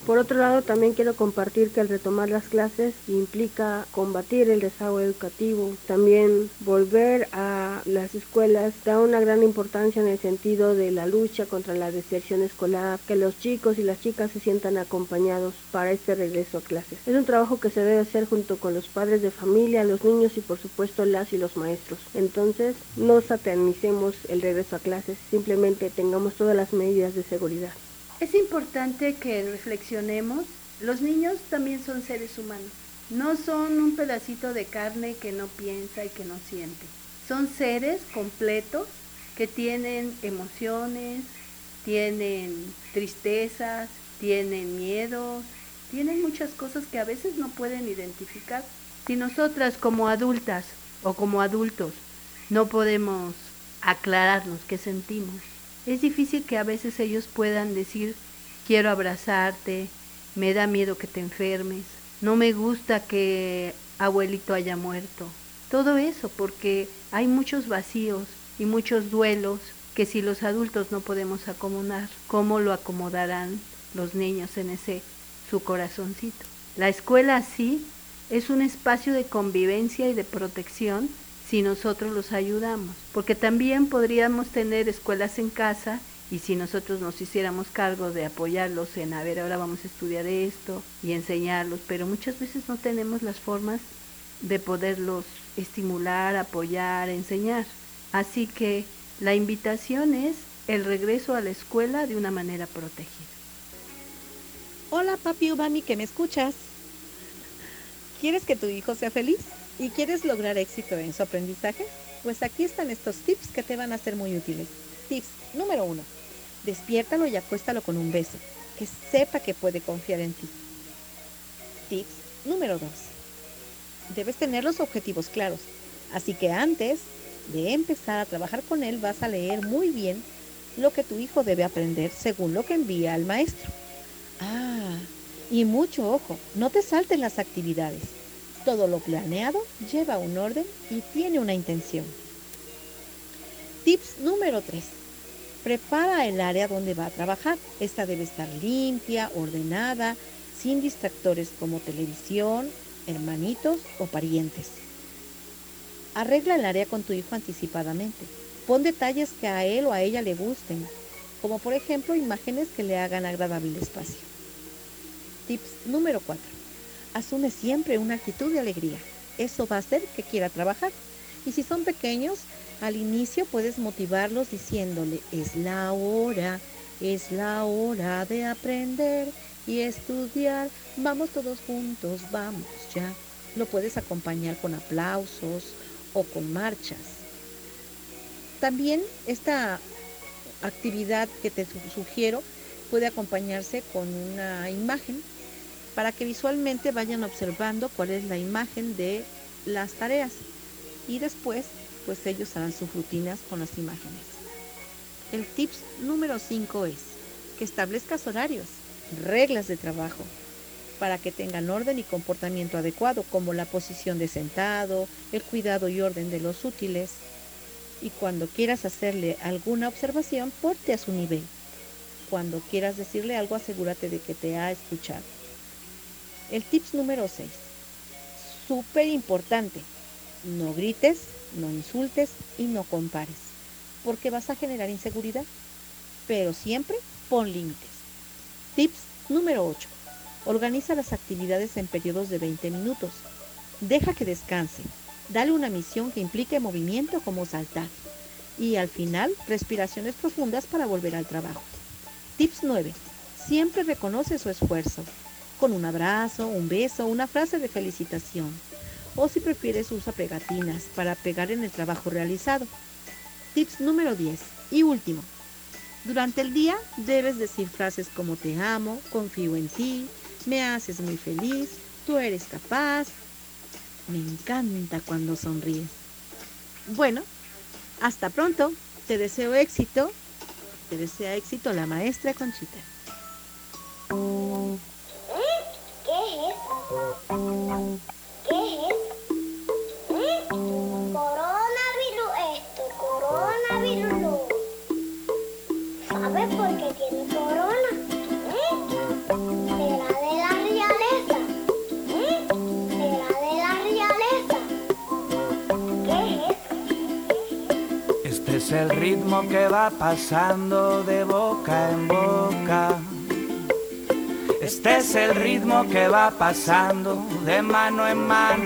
Speaker 18: Por otro lado, también quiero compartir que el retomar las clases implica combatir el rezago educativo. También volver a las escuelas da una gran importancia en el sentido de la lucha contra la deserción escolar, que los chicos y las chicas se sientan acompañados para este regreso a clases. Es un trabajo que se debe hacer junto con los padres de familia, los niños y por supuesto las y los maestros. Entonces, no satanicemos el regreso a clases, simplemente tengamos todas las medidas de seguridad.
Speaker 4: Es importante que reflexionemos. Los niños también son seres humanos. No son un pedacito de carne que no piensa y que no siente. Son seres completos que tienen emociones, tienen tristezas, tienen miedos, tienen muchas cosas que a veces no pueden identificar. Si nosotras como adultas o como adultos no podemos aclararnos qué sentimos, es difícil que a veces ellos puedan decir, quiero abrazarte, me da miedo que te enfermes, no me gusta que abuelito haya muerto. Todo eso porque hay muchos vacíos y muchos duelos que si los adultos no podemos acomodar, ¿cómo lo acomodarán los niños en ese su corazoncito? La escuela sí es un espacio de convivencia y de protección si nosotros los ayudamos, porque también podríamos tener escuelas en casa y si nosotros nos hiciéramos cargo de apoyarlos en, a ver, ahora vamos a estudiar esto y enseñarlos, pero muchas veces no tenemos las formas de poderlos estimular, apoyar, enseñar. Así que la invitación es el regreso a la escuela de una manera protegida.
Speaker 19: Hola papi o mami, que me escuchas. ¿Quieres que tu hijo sea feliz? ¿Y quieres lograr éxito en su aprendizaje? Pues aquí están estos tips que te van a ser muy útiles. Tips número uno. Despiértalo y acuéstalo con un beso, que sepa que puede confiar en ti. Tips número dos. Debes tener los objetivos claros, así que antes de empezar a trabajar con él vas a leer muy bien lo que tu hijo debe aprender según lo que envía el maestro. Ah, y mucho ojo, no te salten las actividades. Todo lo planeado lleva un orden y tiene una intención. Tips número tres. Prepara el área donde va a trabajar. Esta debe estar limpia, ordenada, sin distractores como televisión, hermanitos o parientes. Arregla el área con tu hijo anticipadamente. Pon detalles que a él o a ella le gusten, como por ejemplo imágenes que le hagan agradable el espacio. Tips número cuatro. Asume siempre una actitud de alegría. Eso va a hacer que quiera trabajar. Y si son pequeños, al inicio puedes motivarlos diciéndole, es la hora, es la hora de aprender y estudiar. Vamos todos juntos, vamos ya. Lo puedes acompañar con aplausos o con marchas. También esta actividad que te sugiero puede acompañarse con una imagen para que visualmente vayan observando cuál es la imagen de las tareas y después pues ellos harán sus rutinas con las imágenes. El tips número cinco es que establezcas horarios, reglas de trabajo para que tengan orden y comportamiento adecuado, como la posición de sentado, el cuidado y orden de los útiles. Y cuando quieras hacerle alguna observación, ponte a su nivel. Cuando quieras decirle algo, asegúrate de que te ha escuchado. El tips número seis, súper importante, no grites, no insultes y no compares, porque vas a generar inseguridad, pero siempre pon límites. Tips número ocho, organiza las actividades en periodos de veinte minutos, deja que descanse, dale una misión que implique movimiento como saltar y al final respiraciones profundas para volver al trabajo. Tips nueve, siempre reconoce su esfuerzo, con un abrazo, un beso, una frase de felicitación. O si prefieres, usa pegatinas para pegar en el trabajo realizado. Tips número diez y último. Durante el día debes decir frases como te amo, confío en ti, me haces muy feliz, tú eres capaz. Me encanta cuando sonríes. Bueno, hasta pronto. Te deseo éxito. Te desea éxito la maestra Conchita.
Speaker 1: ¿Qué es eso? ¿Qué es eso? Coronavirus esto, coronavirus. ¿Sabes por qué tiene corona? ¿Será
Speaker 20: ritmo que va pasando de boca en boca. Este es el ritmo que va pasando de mano en mano.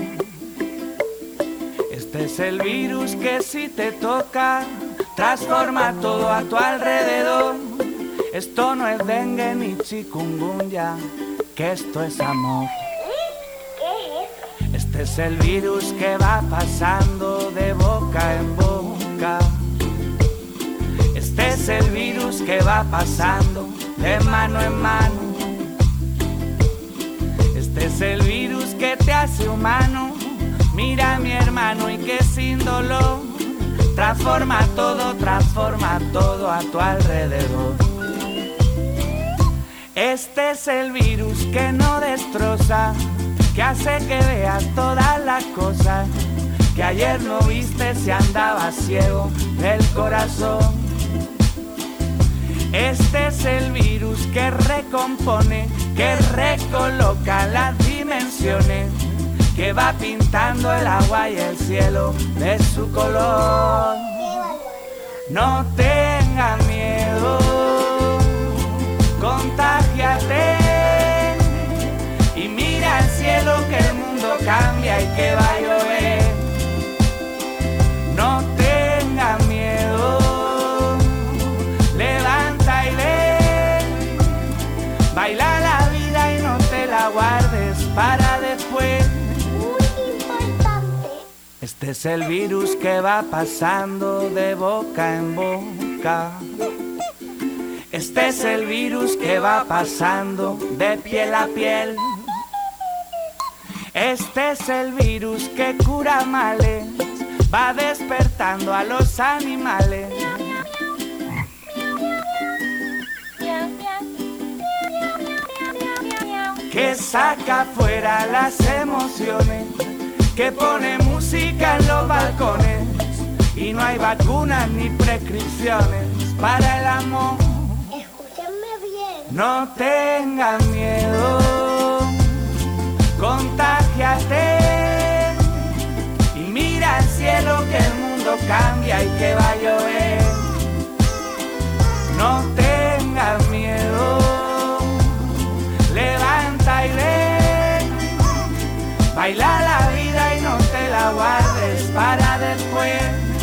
Speaker 20: Este es el virus que si te toca transforma todo a tu alrededor. Esto no es dengue ni chikungunya, que esto es amor. Este es el virus que va pasando de boca en boca. Este es el virus que va pasando de mano en mano. Este es el virus que te hace humano. Mira mi hermano y que sin dolor transforma todo, transforma todo a tu alrededor. Este es el virus que no destroza, que hace que veas todas las cosas que ayer no viste si andabas ciego del corazón. Este es el virus que recompone, que recoloca las dimensiones, que va pintando el agua y el cielo de su color. No tengas miedo, contágiate y mira al cielo que el mundo cambia y que va a llover. No tengas miedo, levanta y lee, baila la vida y no te la guardes para después. Este es el virus que va pasando de boca en boca. Este es el virus que va pasando de piel a piel. Este es el virus que cura males, va despertando a los animales. Que saca fuera las emociones, que pone música en los balcones. Y no hay vacunas ni prescripciones para el amor.
Speaker 1: Escúchenme bien.
Speaker 20: No tengas miedo, contágiate y mira al cielo que el mundo cambia y que va a llover. No tengas miedo, levanta y lee, baila la vida y no te la guardes para después.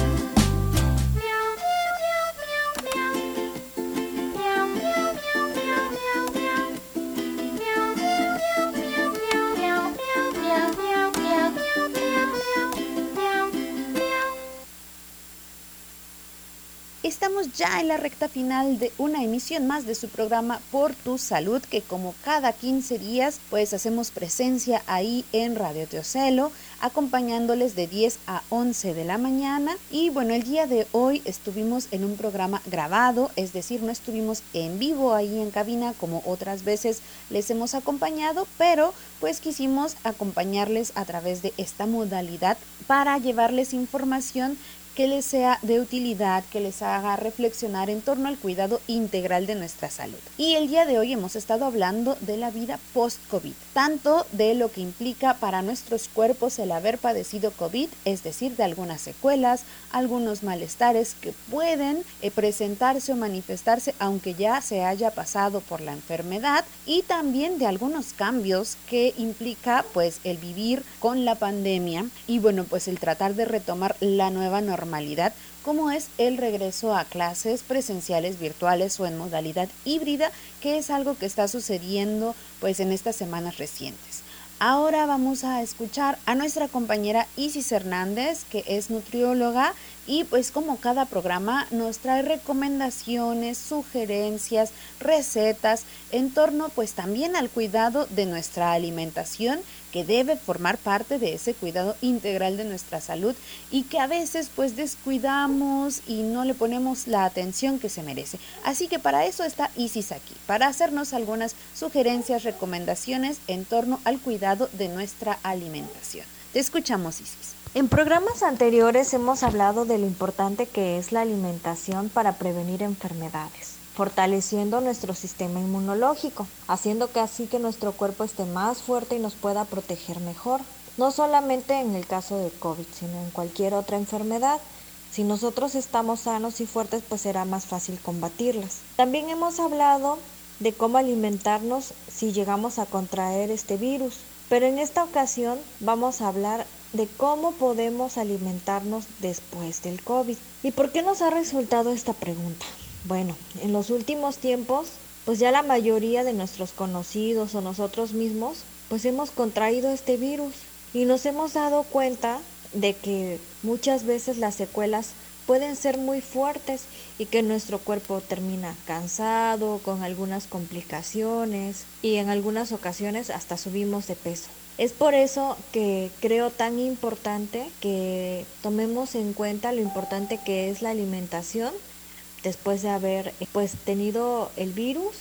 Speaker 2: Estamos ya en la recta final de una emisión más de su programa Por Tu Salud, que como cada quince días pues hacemos presencia ahí en Radio Teocelo, acompañándoles de diez a once de la mañana. Y bueno, el día de hoy estuvimos en un programa grabado, es decir, no estuvimos en vivo ahí en cabina como otras veces les hemos acompañado, pero pues quisimos acompañarles a través de esta modalidad para llevarles información que les sea de utilidad, que les haga reflexionar en torno al cuidado integral de nuestra salud. Y el día de hoy hemos estado hablando de la vida post-COVID, tanto de lo que implica para nuestros cuerpos el haber padecido COVID, es decir, de algunas secuelas, algunos malestares que pueden eh, presentarse o manifestarse aunque ya se haya pasado por la enfermedad, y también de algunos cambios que implica pues el vivir con la pandemia y bueno, pues el tratar de retomar la nueva normalidad, como es el regreso a clases presenciales, virtuales o en modalidad híbrida, que es algo que está sucediendo pues en estas semanas recientes. Ahora vamos a escuchar a nuestra compañera Isis Hernández, que es nutrióloga, y pues como cada programa nos trae recomendaciones, sugerencias, recetas en torno pues también al cuidado de nuestra alimentación, que debe formar parte de ese cuidado integral de nuestra salud y que a veces pues descuidamos y no le ponemos la atención que se merece. Así que para eso está Isis aquí, para hacernos algunas sugerencias, recomendaciones en torno al cuidado de nuestra alimentación. Te escuchamos, Isis.
Speaker 21: En programas anteriores hemos hablado de lo importante que es la alimentación para prevenir enfermedades, fortaleciendo nuestro sistema inmunológico, haciendo que así que nuestro cuerpo esté más fuerte y nos pueda proteger mejor, no solamente en el caso del COVID, sino en cualquier otra enfermedad. Si nosotros estamos sanos y fuertes, pues será más fácil combatirlas. También hemos hablado de cómo alimentarnos si llegamos a contraer este virus, pero en esta ocasión vamos a hablar de cómo podemos alimentarnos después del COVID. ¿Y por qué nos ha resultado esta pregunta? Bueno, en los últimos tiempos, pues ya la mayoría de nuestros conocidos o nosotros mismos, pues hemos contraído este virus y nos hemos dado cuenta de que muchas veces las secuelas pueden ser muy fuertes y que nuestro cuerpo termina cansado, con algunas complicaciones y en algunas ocasiones hasta subimos de peso. Es por eso que creo tan importante que tomemos en cuenta lo importante que es la alimentación después de haber pues tenido el virus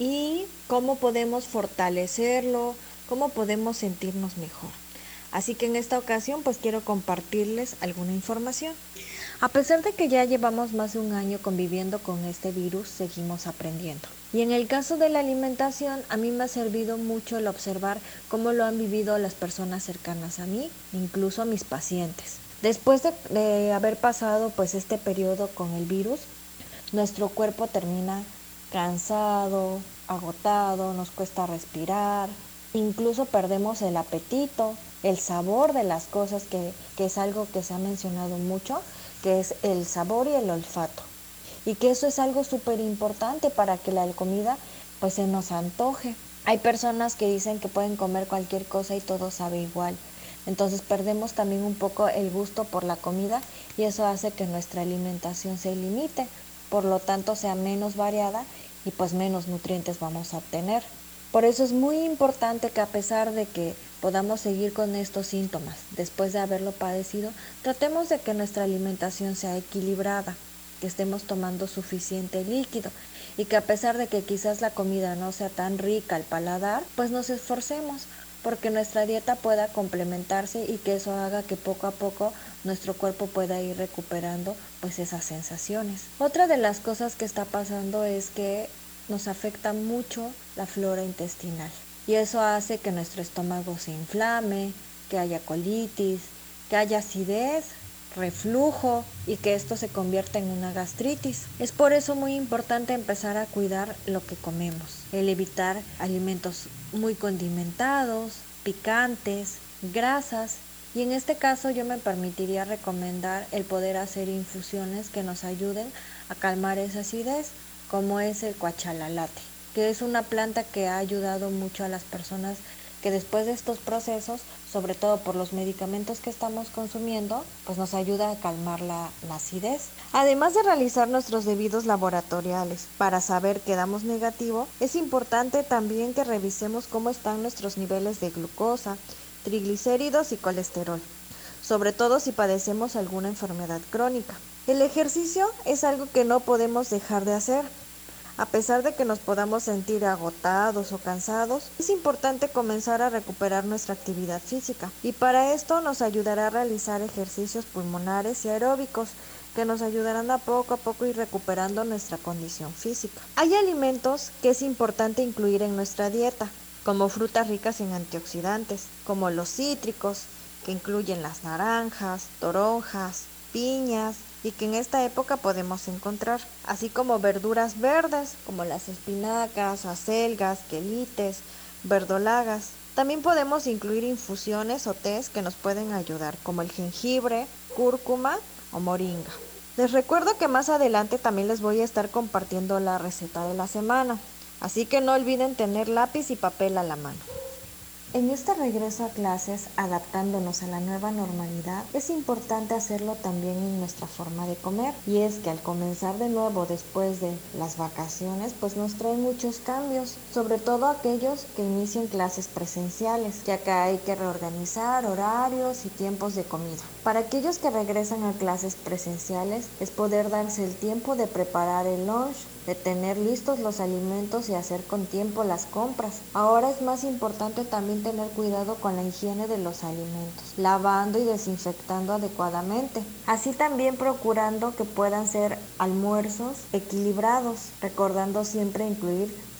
Speaker 21: y cómo podemos fortalecerlo, cómo podemos sentirnos mejor. Así que en esta ocasión pues quiero compartirles alguna información. A pesar de que ya llevamos más de un año conviviendo con este virus, seguimos aprendiendo. Y en el caso de la alimentación, a mí me ha servido mucho el observar cómo lo han vivido las personas cercanas a mí, incluso a mis pacientes. Después de, de haber pasado pues este periodo con el virus, nuestro cuerpo termina cansado, agotado, nos cuesta respirar, incluso perdemos el apetito, el sabor de las cosas, que, que es algo que se ha mencionado mucho, que es el sabor y el olfato. Y que eso es algo súper importante para que la comida pues se nos antoje. Hay personas que dicen que pueden comer cualquier cosa y todo sabe igual. Entonces perdemos también un poco el gusto por la comida y eso hace que nuestra alimentación se limite. Por lo tanto sea menos variada y pues menos nutrientes vamos a obtener. Por eso es muy importante que a pesar de que podamos seguir con estos síntomas después de haberlo padecido, tratemos de que nuestra alimentación sea equilibrada, que estemos tomando suficiente líquido y que a pesar de que quizás la comida no sea tan rica al paladar, pues nos esforcemos porque nuestra dieta pueda complementarse y que eso haga que poco a poco nuestro cuerpo pueda ir recuperando pues esas sensaciones. Otra de las cosas que está pasando es que nos afecta mucho la flora intestinal y eso hace que nuestro estómago se inflame, que haya colitis, que haya acidez, reflujo y que esto se convierta en una gastritis. Es por eso muy importante empezar a cuidar lo que comemos, el evitar alimentos muy condimentados, picantes, grasas y en este caso yo me permitiría recomendar el poder hacer infusiones que nos ayuden a calmar esa acidez, como es el cuachalalate, que es una planta que ha ayudado mucho a las personas que después de estos procesos, sobre todo por los medicamentos que estamos consumiendo, pues nos ayuda a calmar la, la acidez. Además de realizar nuestros debidos laboratoriales para saber que damos negativo, es importante también que revisemos cómo están nuestros niveles de glucosa, triglicéridos y colesterol, sobre todo si padecemos alguna enfermedad crónica. El ejercicio es algo que no podemos dejar de hacer. A pesar de que nos podamos sentir agotados o cansados, es importante comenzar a recuperar nuestra actividad física y para esto nos ayudará a realizar ejercicios pulmonares y aeróbicos que nos ayudarán a poco a poco ir recuperando nuestra condición física. Hay alimentos que es importante incluir en nuestra dieta, como frutas ricas en antioxidantes, como los cítricos, que incluyen las naranjas, toronjas, piñas, y que en esta época podemos encontrar, así como verduras verdes como las espinacas, acelgas, quelites, verdolagas. También podemos incluir infusiones o tés que nos pueden ayudar, como el jengibre, cúrcuma o moringa. Les recuerdo que más adelante también les voy a estar compartiendo la receta de la semana, así que no olviden tener lápiz y papel a la mano. En este regreso a clases, adaptándonos a la nueva normalidad, es importante hacerlo también en nuestra forma de comer. Y es que al comenzar de nuevo después de las vacaciones, pues nos trae muchos cambios, sobre todo aquellos que inician clases presenciales, ya que hay que reorganizar horarios y tiempos de comida. Para aquellos que regresan a clases presenciales, es poder darse el tiempo de preparar el lunch, de tener listos los alimentos y hacer con tiempo las compras. Ahora es más importante también tener cuidado con la higiene de los alimentos, lavando y desinfectando adecuadamente. Así también procurando que puedan ser almuerzos equilibrados, recordando siempre incluir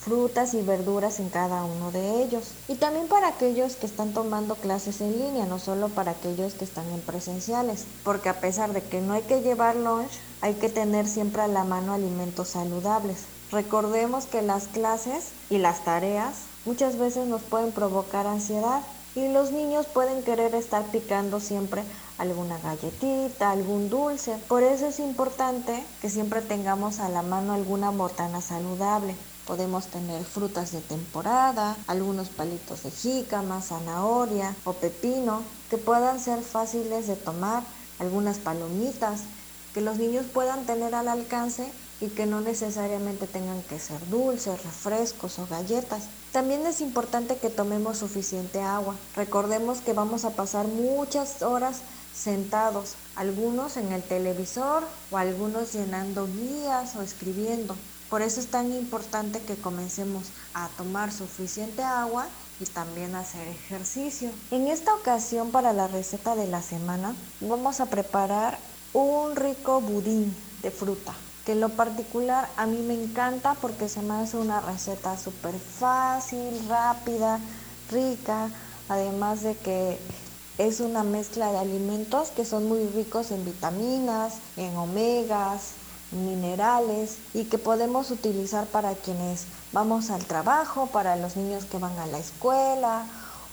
Speaker 21: frutas y verduras en cada uno de ellos. Y también para aquellos que están tomando clases en línea, no solo para aquellos que están en presenciales, porque a pesar de que no hay que llevar lunch, hay que tener siempre a la mano alimentos saludables. Recordemos que las clases y las tareas muchas veces nos pueden provocar ansiedad y los niños pueden querer estar picando siempre alguna galletita, algún dulce. Por eso es importante que siempre tengamos a la mano alguna botana saludable. Podemos tener frutas de temporada, algunos palitos de jícama, zanahoria o pepino que puedan ser fáciles de tomar, algunas palomitas que los niños puedan tener al alcance y que no necesariamente tengan que ser dulces, refrescos o galletas. También es importante que tomemos suficiente agua. Recordemos que vamos a pasar muchas horas sentados, algunos en el televisor o algunos llenando guías o escribiendo. Por eso es tan importante que comencemos a tomar suficiente agua y también hacer ejercicio. En esta ocasión, para la receta de la semana, vamos a preparar un rico budín de fruta, que en lo particular a mí me encanta porque se me hace una receta súper fácil, rápida, rica, además de que es una mezcla de alimentos que son muy ricos en vitaminas, en omegas, minerales y que podemos utilizar para quienes vamos al trabajo, para los niños que van a la escuela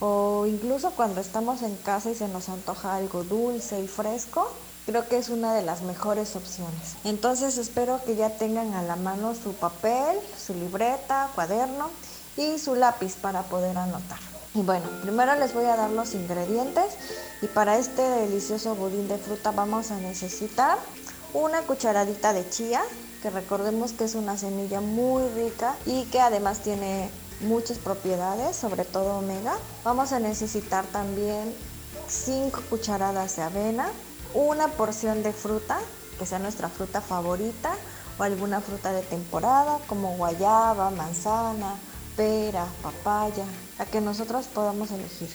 Speaker 21: o incluso cuando estamos en casa y se nos antoja algo dulce y fresco. Creo que es una de las mejores opciones. Entonces espero que ya tengan a la mano su papel, su libreta, cuaderno y su lápiz para poder anotar. Y bueno, primero les voy a dar los ingredientes y para este delicioso budín de fruta vamos a necesitar una cucharadita de chía, que recordemos que es una semilla muy rica y que además tiene muchas propiedades, sobre todo omega. Vamos a necesitar también cinco cucharadas de avena, una porción de fruta, que sea nuestra fruta favorita o alguna fruta de temporada como guayaba, manzana, pera, papaya, la que nosotros podamos elegir.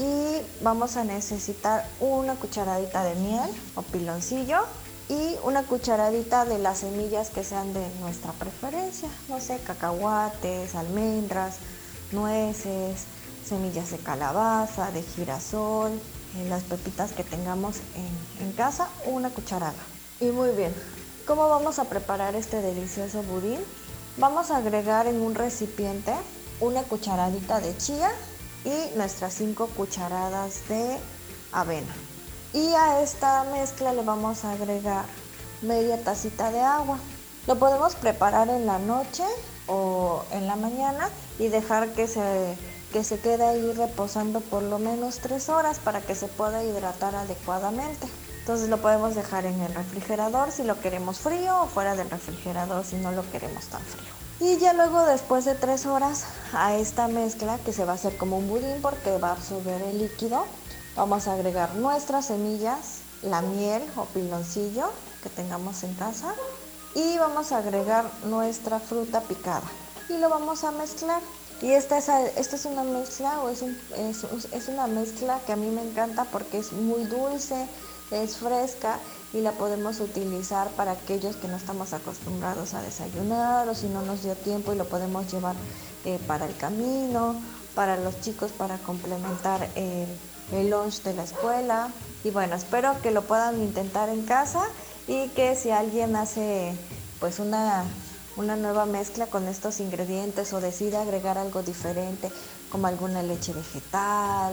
Speaker 21: Y vamos a necesitar una cucharadita de miel o piloncillo y una cucharadita de las semillas que sean de nuestra preferencia, no sé, cacahuates, almendras, nueces, semillas de calabaza, de girasol, las pepitas que tengamos en, en casa, una cucharada. Y muy bien, ¿cómo vamos a preparar este delicioso budín? Vamos a agregar en un recipiente una cucharadita de chía y nuestras cinco cucharadas de avena. Y a esta mezcla le vamos a agregar media tacita de agua. Lo podemos preparar en la noche o en la mañana y dejar que se, que se quede ahí reposando por lo menos tres horas para que se pueda hidratar adecuadamente. Entonces lo podemos dejar en el refrigerador si lo queremos frío o fuera del refrigerador si no lo queremos tan frío. Y ya luego después de tres horas a esta mezcla que se va a hacer como un budín porque va a absorber el líquido, vamos a agregar nuestras semillas, la miel o piloncillo que tengamos en casa y vamos a agregar nuestra fruta picada y lo vamos a mezclar. Y esta es, esta es una mezcla o es, un, es, es una mezcla que a mí me encanta porque es muy dulce, es fresca y la podemos utilizar para aquellos que no estamos acostumbrados a desayunar o si no nos dio tiempo y lo podemos llevar eh, para el camino, para los chicos para complementar el, el lunch de la escuela. Y bueno, espero que lo puedan intentar en casa y que si alguien hace pues una, una nueva mezcla con estos ingredientes o decide agregar algo diferente como alguna leche vegetal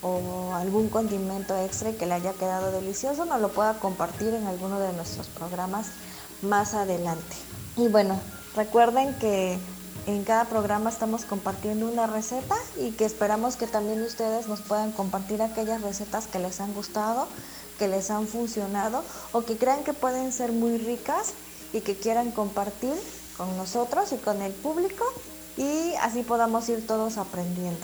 Speaker 21: o algún condimento extra que le haya quedado delicioso, nos lo pueda compartir en alguno de nuestros programas más adelante. Y bueno, recuerden que en cada programa estamos compartiendo una receta y que esperamos que también ustedes nos puedan compartir aquellas recetas que les han gustado, que les han funcionado o que crean que pueden ser muy ricas y que quieran compartir con nosotros y con el público y así podamos ir todos aprendiendo.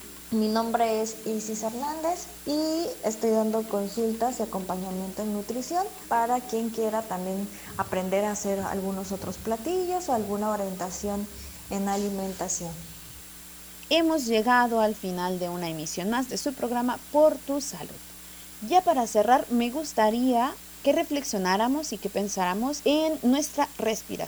Speaker 21: Mi nombre es Isis Hernández y estoy dando consultas y acompañamiento en nutrición para quien quiera también aprender a hacer algunos otros platillos o alguna orientación en alimentación.
Speaker 2: Hemos llegado al final de una emisión más de su programa Por tu Salud. Ya para cerrar, me gustaría que reflexionáramos y que pensáramos en nuestra respiración.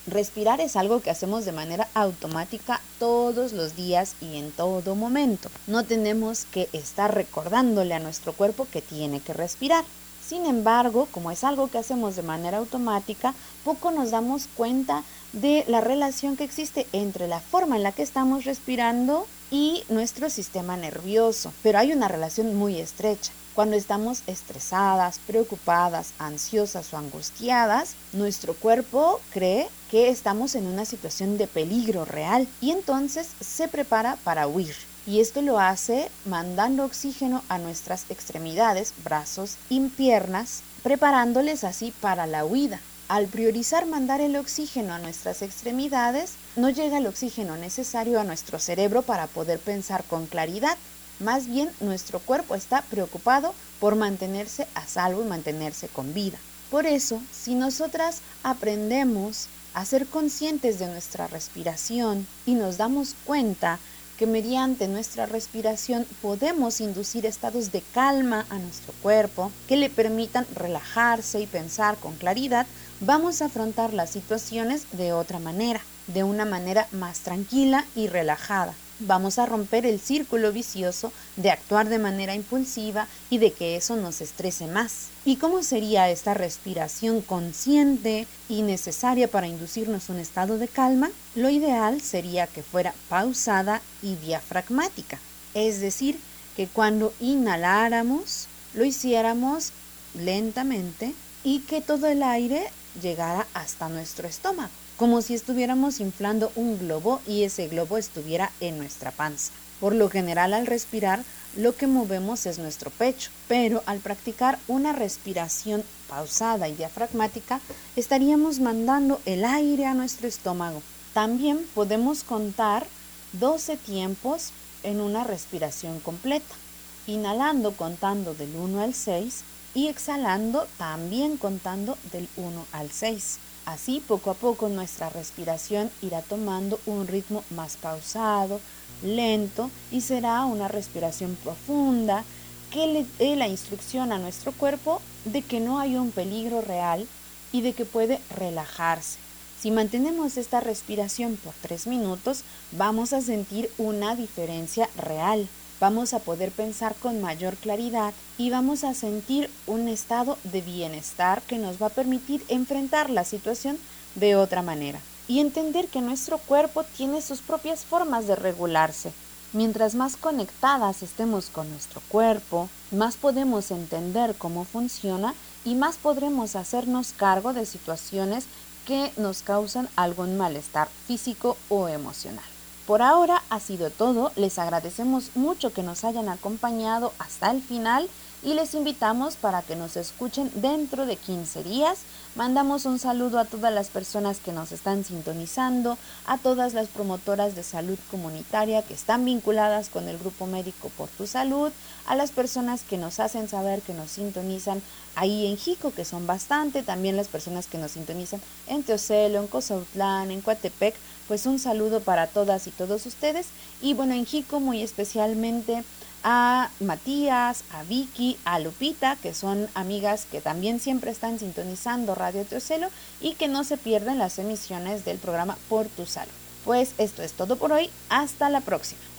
Speaker 2: Respirar es algo que hacemos de manera automática todos los días y en todo momento. No tenemos que estar recordándole a nuestro cuerpo que tiene que respirar. Sin embargo, como es algo que hacemos de manera automática, poco nos damos cuenta de la relación que existe entre la forma en la que estamos respirando y nuestro sistema nervioso. Pero hay una relación muy estrecha. Cuando estamos estresadas, preocupadas, ansiosas o angustiadas, nuestro cuerpo cree que estamos en una situación de peligro real y entonces se prepara para huir. Y esto lo hace mandando oxígeno a nuestras extremidades, brazos y piernas, preparándoles así para la huida. Al priorizar mandar el oxígeno a nuestras extremidades, no llega el oxígeno necesario a nuestro cerebro para poder pensar con claridad. Más bien, nuestro cuerpo está preocupado por mantenerse a salvo y mantenerse con vida. Por eso, si nosotras aprendemos a ser conscientes de nuestra respiración y nos damos cuenta que mediante nuestra respiración podemos inducir estados de calma a nuestro cuerpo que le permitan relajarse y pensar con claridad, vamos a afrontar las situaciones de otra manera, de una manera más tranquila y relajada. Vamos a romper el círculo vicioso de actuar de manera impulsiva y de que eso nos estrese más. ¿Y cómo sería esta respiración consciente y necesaria para inducirnos un estado de calma? Lo ideal sería que fuera pausada y diafragmática, es decir, que cuando inhaláramos lo hiciéramos lentamente y que todo el aire llegara hasta nuestro estómago, como si estuviéramos inflando un globo y ese globo estuviera en nuestra panza. Por lo general, al respirar, lo que movemos es nuestro pecho, pero al practicar una respiración pausada y diafragmática, estaríamos mandando el aire a nuestro estómago. También podemos contar doce tiempos en una respiración completa, inhalando contando del uno al seis y exhalando también contando del uno al seis. Así, poco a poco, nuestra respiración irá tomando un ritmo más pausado, lento, y será una respiración profunda que le dé la instrucción a nuestro cuerpo de que no hay un peligro real y de que puede relajarse. Si mantenemos esta respiración por tres minutos, vamos a sentir una diferencia real. Vamos a poder pensar con mayor claridad y vamos a sentir un estado de bienestar que nos va a permitir enfrentar la situación de otra manera y entender que nuestro cuerpo tiene sus propias formas de regularse. Mientras más conectadas estemos con nuestro cuerpo, más podemos entender cómo funciona y más podremos hacernos cargo de situaciones que nos causan algún malestar físico o emocional. Por ahora ha sido todo, les agradecemos mucho que nos hayan acompañado hasta el final y les invitamos para que nos escuchen dentro de quince días. Mandamos un saludo a todas las personas que nos están sintonizando, a todas las promotoras de salud comunitaria que están vinculadas con el Grupo Médico por tu Salud, a las personas que nos hacen saber que nos sintonizan ahí en Jico, que son bastante, también las personas que nos sintonizan en Teocelo, en Cozautlán, en Coatepec. Pues un saludo para todas y todos ustedes. Y bueno, en Jico muy especialmente a Matías, a Vicky, a Lupita, que son amigas que también siempre están sintonizando Radio Teocelo y que no se pierden las emisiones del programa Por tu Salud. Pues esto es todo por hoy. Hasta la próxima.